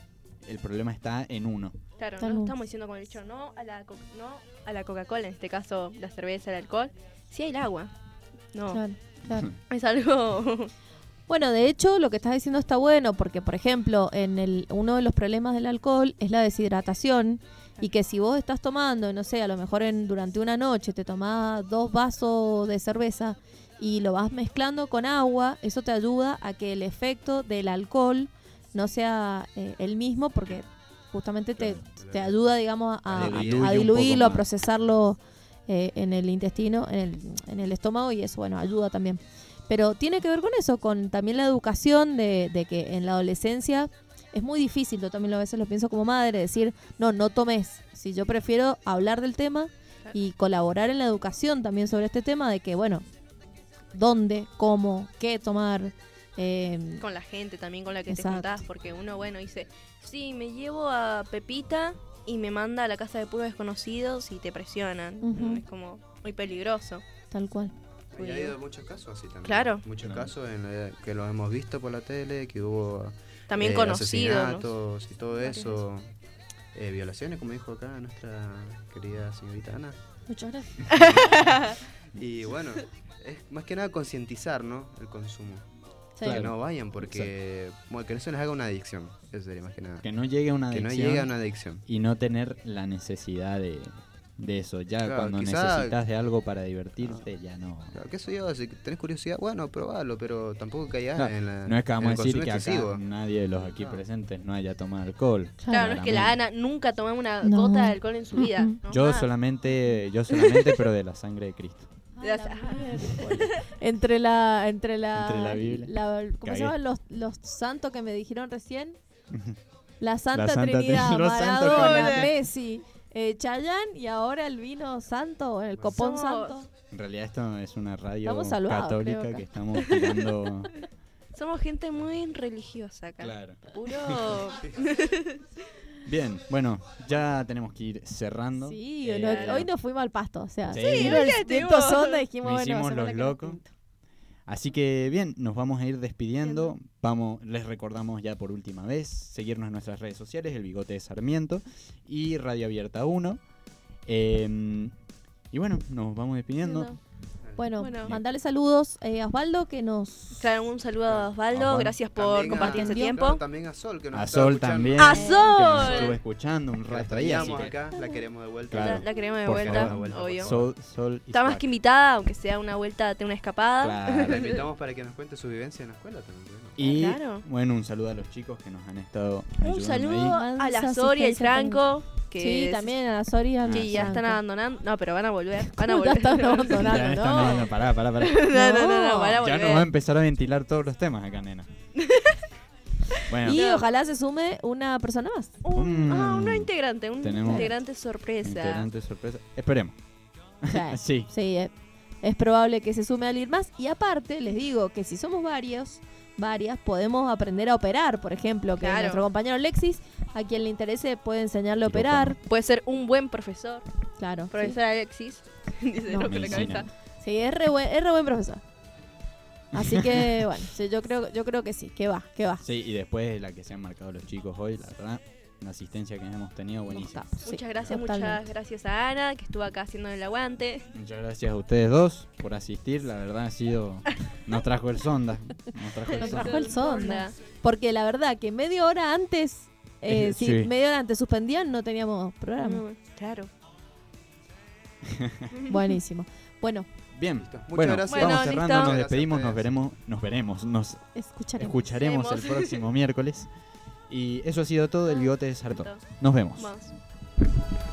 está en uno. Claro, Tal no vez. estamos diciendo, como he dicho, no a la Coca-Cola, en este caso la cerveza, el alcohol, sí el agua. No, Claro, claro. es algo... Bueno, de hecho, lo que estás diciendo está bueno porque, por ejemplo, uno de los problemas del alcohol es la deshidratación y que si vos estás tomando, no sé, a lo mejor durante una noche te tomás 2 vasos de cerveza y lo vas mezclando con agua, eso te ayuda a que el efecto del alcohol no sea el mismo porque justamente te ayuda, digamos, a Diluye un diluirlo, a poco más. procesarlo en el intestino, en el estómago y eso, bueno, ayuda también. Pero tiene que ver con eso, con también la educación de que en la adolescencia es muy difícil, yo también a veces lo pienso como madre, decir, no tomes. Si yo prefiero hablar del tema y colaborar en la educación también sobre este tema de que, bueno, dónde, cómo, qué tomar. Con la gente también con la que Exacto. te juntás, porque uno, bueno, dice, sí, me llevo a Pepita y me manda a la casa de puros desconocidos y te presionan. Ujú. Es como muy peligroso. Tal cual. Y ha habido muchos casos así también. Claro. Muchos casos que los hemos visto por la tele, que hubo También conocidos, ¿no? asesinatos y todo eso. Violaciones, como dijo acá nuestra querida señorita Ana. Muchas gracias. Y bueno, es más que nada concientizar, ¿no? El consumo. Sí. Que no vayan porque bueno, que no se les haga una adicción. Eso sería más que nada. Que no llegue a una Que adicción. no llegue a una adicción. Y no tener la necesidad de eso. Ya Claro, cuando quizá- necesitas de algo para divertirte, ya no. Claro, qué sé yo, si tenés curiosidad, bueno, probalo, pero tampoco caigas No, en la. no es que vamos en a el decir consumo que acá excesivo. nadie de los aquí presentes no haya tomado alcohol. Claro, no es que la Ana nunca tomó una No. gota de alcohol en su vida. ¿no? Yo Ah. solamente, pero de la sangre de Cristo. Entre la Entre la Biblia. ¿cómo Cagué. se llaman los santos que me dijeron recién? La Santa, Santa Trinidad, los santos Maradona, con- Messi, Chayanne y ahora el vino santo, el copón Somos- santo. En realidad esto es una radio Estamos salvados, católica creo, acá. que estamos tirando. Somos gente muy religiosa acá. Claro. Puro. Bien, bueno, ya tenemos que ir cerrando. Sí, Eh, hoy nos fuimos al pasto, o sea, Sí. vino el viento sonda y dijimos, Nos bueno, hicimos semana los que locos. Así que bien, nos vamos a ir despidiendo. Les recordamos ya por última vez seguirnos en nuestras redes sociales, El Bigote de Sarmiento y Radio Abierta 1. Y bueno, nos vamos despidiendo. Bueno, Bueno. mandale saludos a Osvaldo que nos... Claro, un saludo a Osvaldo, Osvaldo. gracias por También compartir este claro, tiempo. también a Sol, que nos A está Sol escuchando. también. ¡A Que nos Sol! estuvo escuchando un La rato ahí. así extrañamos que- acá, la queremos de vuelta. Claro. La queremos de Por vuelta, favor. obvio. Sol is Está más back. que invitada, aunque sea una vuelta, de una escapada. Claro. La invitamos para que nos cuente su vivencia en la escuela también. ¿no? Y Claro. bueno, un saludo a los chicos que nos han estado Un ayudando saludo ahí. a la Soria y el Franco. Que Sí, es- también a la Soria. que ya están abandonando. No, pero van a volver. Van a ¿Cómo ya volver. están abandonando? Ya están no. hablando, pará. No, van a Ya volver. nos va a empezar a ventilar todos los temas acá, nena. Bueno, Y ojalá se sume una persona más. Un nuevo integrante, un Tenemos integrante sorpresa. integrante sorpresa. Esperemos. Sí. Sí, es probable que se sume alguien más. Y aparte, les digo que si somos varias, podemos aprender a operar. Por ejemplo, que Claro. nuestro compañero Alexis, a quien le interese, puede enseñarle a operar. Puede ser un buen profesor. Claro. Profesor Alexis. Dice No, no, con la medicina. cabeza. Sí, es re buen profesor. Así que, bueno, sí, yo creo que sí, que va. Sí, y después la que se han marcado los chicos hoy, la verdad, la asistencia que hemos tenido buenísima. Muchas gracias, totalmente. muchas gracias a Ana, que estuvo acá haciendo el aguante. Muchas gracias a ustedes dos por asistir, la verdad ha sido... Nos trajo el sonda. Nos trajo el sonda. Porque la verdad que media hora antes, si Sí. media hora antes suspendían, no teníamos programa. Claro. Buenísimo. Bueno, Bien, Muchas bueno, gracias. vamos Bueno, cerrando, listo. nos despedimos, nos Gracias veremos, nos escucharemos. el próximo miércoles. Y eso ha sido todo, el bigote de Sartón. Listo. Nos vemos. Vamos.